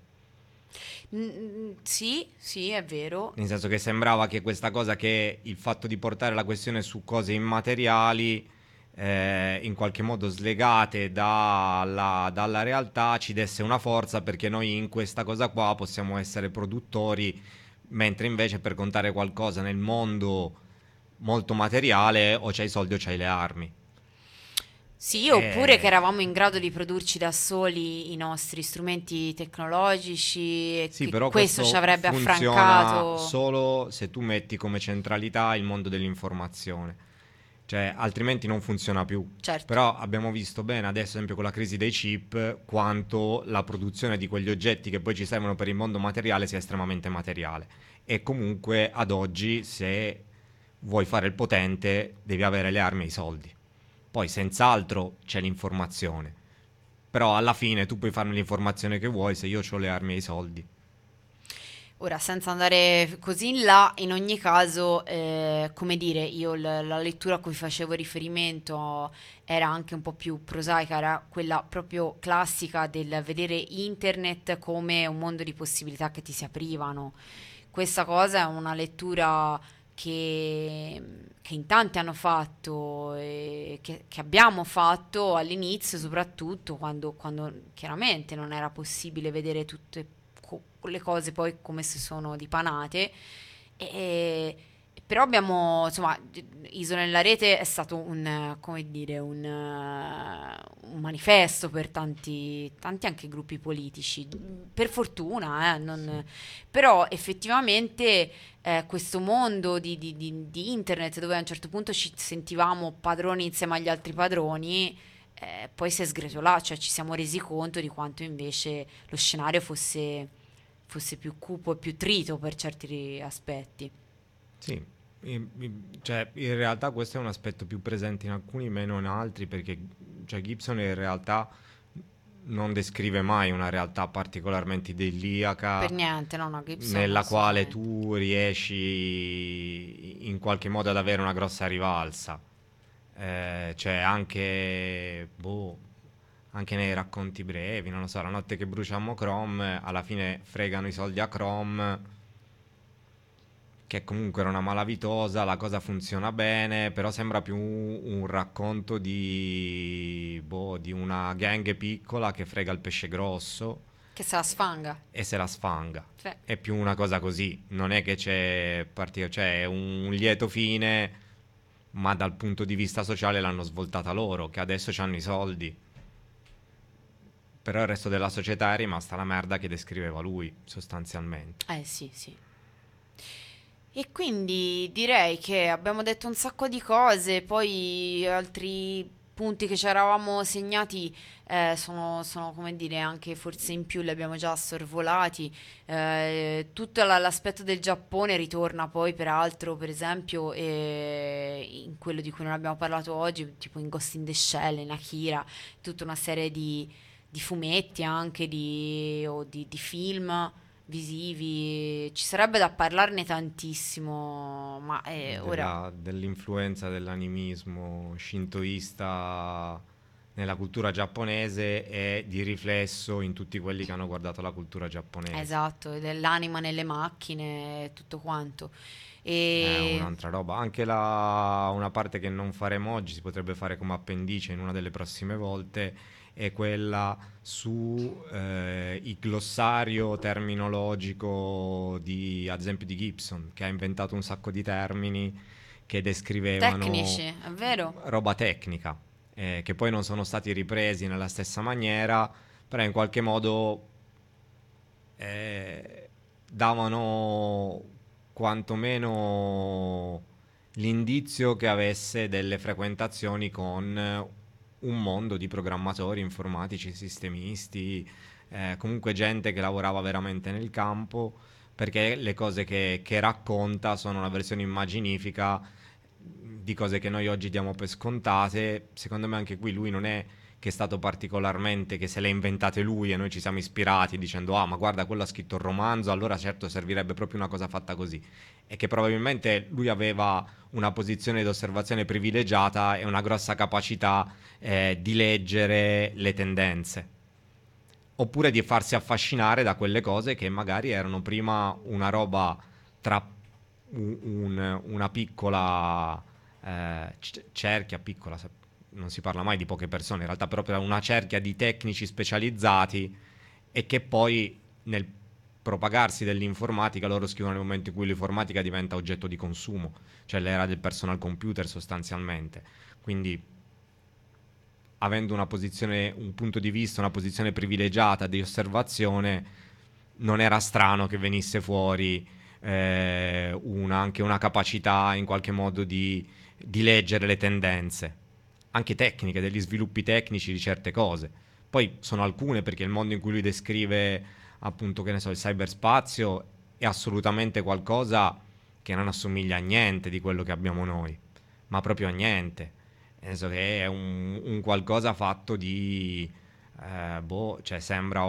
Sì, è vero. Nel senso che sembrava che questa cosa, che il fatto di portare la questione su cose immateriali in qualche modo slegate dalla realtà ci desse una forza, perché noi in questa cosa qua possiamo essere produttori, mentre invece per contare qualcosa nel mondo molto materiale o c'hai i soldi o c'hai le armi. Sì, oppure che eravamo in grado di produrci da soli i nostri strumenti tecnologici e Sì, che però questo ci avrebbe funziona affrancato. solo se tu metti come centralità il mondo dell'informazione, cioè altrimenti non funziona più. Certo. Però abbiamo visto bene adesso, ad esempio con la crisi dei chip, quanto la produzione di quegli oggetti che poi ci servono per il mondo materiale sia estremamente materiale. E comunque ad oggi, se vuoi fare il potente, devi avere le armi e i soldi. Poi senz'altro c'è l'informazione, però alla fine tu puoi farmi l'informazione che vuoi se io ho le armi e i soldi. Ora, senza andare così in là, in ogni caso, come dire, io la lettura a cui facevo riferimento era anche un po' più prosaica, era quella proprio classica del vedere internet come un mondo di possibilità che ti si aprivano. Questa cosa è una lettura che in tanti hanno fatto e che abbiamo fatto all'inizio, soprattutto quando chiaramente non era possibile vedere tutte le cose poi come se sono dipanate. Però abbiamo, insomma, Isole nella rete è stato come dire, un manifesto per tanti anche gruppi politici, per fortuna, però effettivamente questo mondo di internet, dove a un certo punto ci sentivamo padroni insieme agli altri padroni, poi si è sgretolato, cioè ci siamo resi conto di quanto invece lo scenario fosse più cupo e più trito per certi aspetti. Sì, cioè in realtà questo è un aspetto più presente in alcuni, meno in altri, perché cioè, Gibson in realtà non descrive mai una realtà particolarmente idilliaca Per niente, no, Gibson nella quale assolutamente. tu riesci in qualche modo ad avere una grossa rivalsa. Cioè anche nei racconti brevi, non lo so, la notte che bruciamo Chrome, alla fine fregano i soldi a Chrome, che comunque era una malavitosa, la cosa funziona bene, però sembra più un racconto di una gang piccola che frega il pesce grosso Che se la sfanga. e se la sfanga. Sì. È più una cosa così, non è che c'è un lieto fine, ma dal punto di vista sociale l'hanno svoltata loro, che adesso hanno i soldi. Però il resto della società è rimasta la merda che descriveva lui, sostanzialmente. Sì, sì. E quindi direi che abbiamo detto un sacco di cose, poi altri punti che ci eravamo segnati sono come dire anche forse in più li abbiamo già sorvolati. Tutto l'aspetto del Giappone ritorna poi peraltro, per esempio, in quello di cui non abbiamo parlato oggi, tipo in Ghost in the Shell, in Akira, tutta una serie di fumetti anche o di film visivi. Ci sarebbe da parlarne tantissimo, ma ora Dell'influenza dell'animismo shintoista nella cultura giapponese e di riflesso in tutti quelli che hanno guardato la cultura giapponese. esatto, e dell'anima nelle macchine e tutto quanto. È E un'altra roba. Anche una parte che non faremo oggi, si potrebbe fare come appendice in una delle prossime volte, è quella su il glossario terminologico ad esempio di Gibson, che ha inventato un sacco di termini che descrivevano tecnici, è vero? roba tecnica, che poi non sono stati ripresi nella stessa maniera, però in qualche modo davano quantomeno l'indizio che avesse delle frequentazioni con un mondo di programmatori informatici, sistemisti, comunque gente che lavorava veramente nel campo, perché le cose che racconta sono una versione immaginifica di cose che noi oggi diamo per scontate. Secondo me anche qui lui non è che è stato particolarmente, che se le ha inventate lui e noi ci siamo ispirati dicendo ma guarda, quello ha scritto il romanzo, allora certo servirebbe proprio una cosa fatta così. E che probabilmente lui aveva una posizione di osservazione privilegiata e una grossa capacità di leggere le tendenze, oppure di farsi affascinare da quelle cose che magari erano prima una roba tra una piccola cerchia, piccola, non si parla mai di poche persone, in realtà proprio una cerchia di tecnici specializzati, e che poi nel propagarsi dell'informatica loro scrivono nel momento in cui l'informatica diventa oggetto di consumo, cioè l'era del personal computer sostanzialmente. Quindi avendo una posizione, un punto di vista, una posizione privilegiata di osservazione, non era strano che venisse fuori anche una capacità in qualche modo di leggere le tendenze, anche tecniche, degli sviluppi tecnici di certe cose. Poi sono alcune, perché il mondo in cui lui descrive, appunto, che ne so, il cyberspazio è assolutamente qualcosa che non assomiglia a niente di quello che abbiamo noi, ma proprio a niente. Nel senso che è un qualcosa fatto di cioè sembra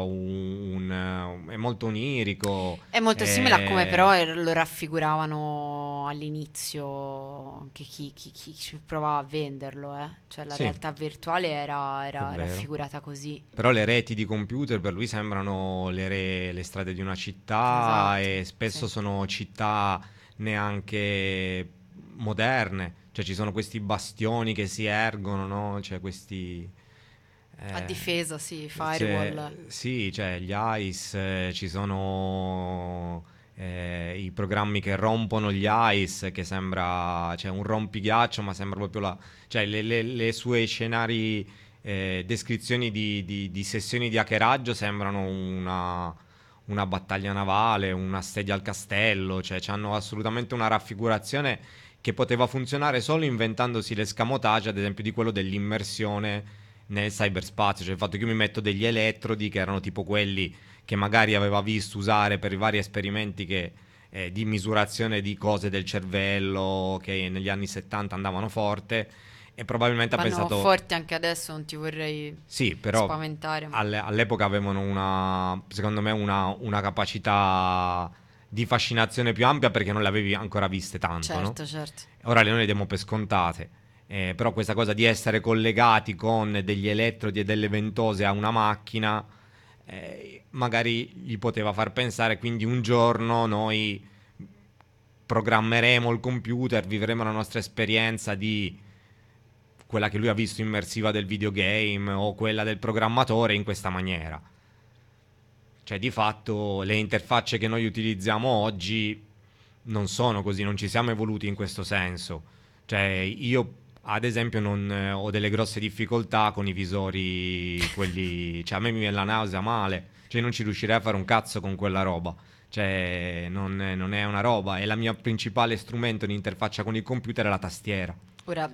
è molto onirico, È molto simile a come però lo raffiguravano all'inizio, che chi ci provava a venderlo, cioè la Sì. realtà virtuale era È vero. raffigurata così. Però le reti di computer per lui sembrano le strade di una città, Esatto, e spesso sì. sono città neanche moderne, cioè ci sono questi bastioni che si ergono, no? Cioè questi A difesa, sì, cioè, firewall. sì, cioè gli ICE, ci sono i programmi che rompono gli ICE, che sembra, cioè, un rompighiaccio, ma sembra proprio cioè le sue scenari, descrizioni di sessioni di hackeraggio sembrano una battaglia navale, un assedio al castello, cioè hanno assolutamente una raffigurazione che poteva funzionare solo inventandosi l'escamotage, ad esempio, di quello dell'immersione nel cyberspazio, cioè il fatto che io mi metto degli elettrodi che erano tipo quelli che magari aveva visto usare per i vari esperimenti di misurazione di cose del cervello, che negli anni 70 andavano forte, e probabilmente ha Vanno pensato... forti anche adesso, non ti vorrei Sì, però spaventare. Ma... all'epoca avevano secondo me una capacità di fascinazione più ampia, perché non le avevi ancora viste tanto, no? Certo, certo. Ora noi le diamo per scontate, però questa cosa di essere collegati con degli elettrodi e delle ventose a una macchina, magari gli poteva far pensare, quindi un giorno noi programmeremo il computer, vivremo la nostra esperienza di quella che lui ha visto immersiva del videogame o quella del programmatore in questa maniera. Cioè, di fatto, le interfacce che noi utilizziamo oggi non sono così, non ci siamo evoluti in questo senso. Cioè, io, ad esempio, non ho delle grosse difficoltà con i visori, quelli... Cioè, a me mi viene la nausea male. Cioè, non ci riuscirei a fare un cazzo con quella roba. Cioè, non è una roba. E la mia principale strumento di interfaccia con il computer è la tastiera. Ora,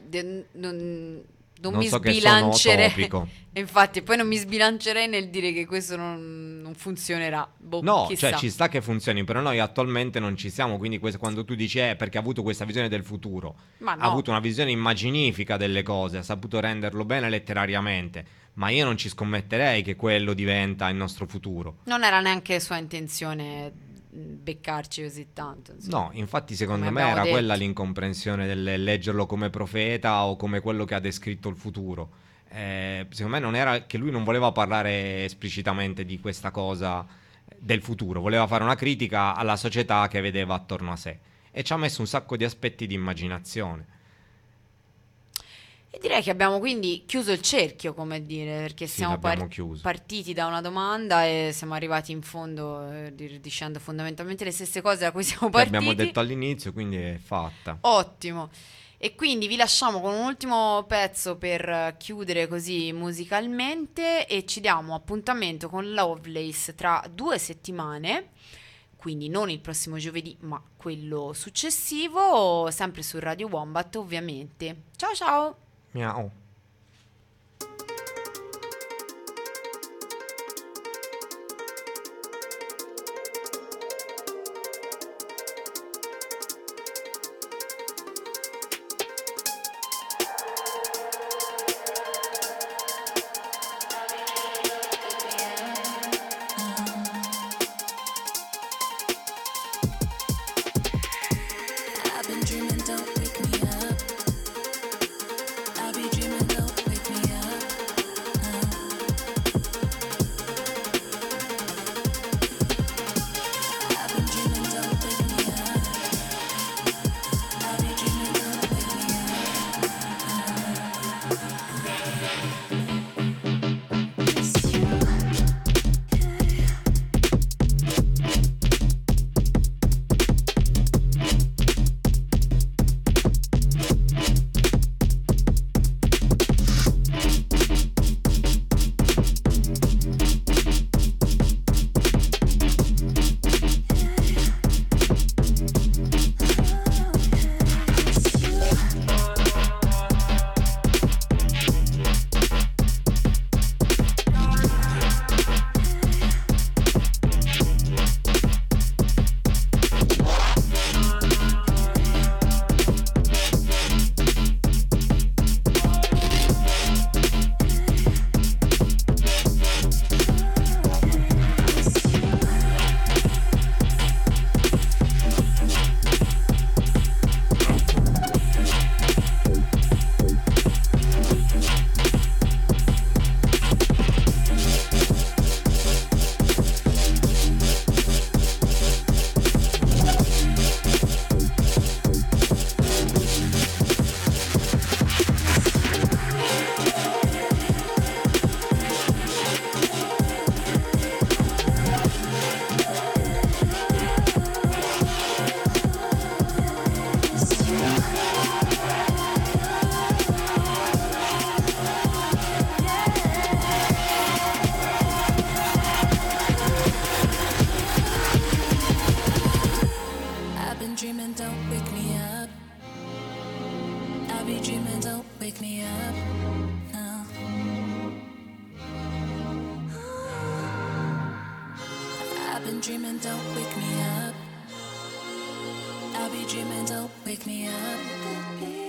non Non mi so che sono sbilancerei. topico. Infatti, poi non mi sbilancerei nel dire che questo non funzionerà. Boh, No, chissà. cioè ci sta che funzioni, però noi attualmente non ci siamo, quindi quando tu dici perché ha avuto questa visione del futuro, Ma ha no. avuto una visione immaginifica delle cose, ha saputo renderlo bene letterariamente, ma io non ci scommetterei che quello diventa il nostro futuro. Non era neanche sua intenzione beccarci così tanto. Insomma. No, infatti secondo Come me era abbiamo quella detto. l'incomprensione del leggerlo come profeta o come quello che ha descritto il futuro. Secondo me non era che lui non voleva parlare esplicitamente di questa cosa del futuro, voleva fare una critica alla società che vedeva attorno a sé, e ci ha messo un sacco di aspetti di immaginazione. E direi che abbiamo quindi chiuso il cerchio, come dire, perché Sì, siamo l'abbiamo chiuso. partiti da una domanda e siamo arrivati in fondo, dicendo fondamentalmente le stesse cose da cui siamo Che partiti. abbiamo detto all'inizio, quindi è fatta. Ottimo. E quindi vi lasciamo con un ultimo pezzo per chiudere così musicalmente e ci diamo appuntamento con Lovelace tra 2 settimane, quindi non il prossimo giovedì ma quello successivo, sempre su Radio Wombat ovviamente. Ciao ciao! Miau. I've been dreaming, don't wake me up. I'll be dreaming dreaming, don't wake me up. I'll be dreaming, don't wake me up.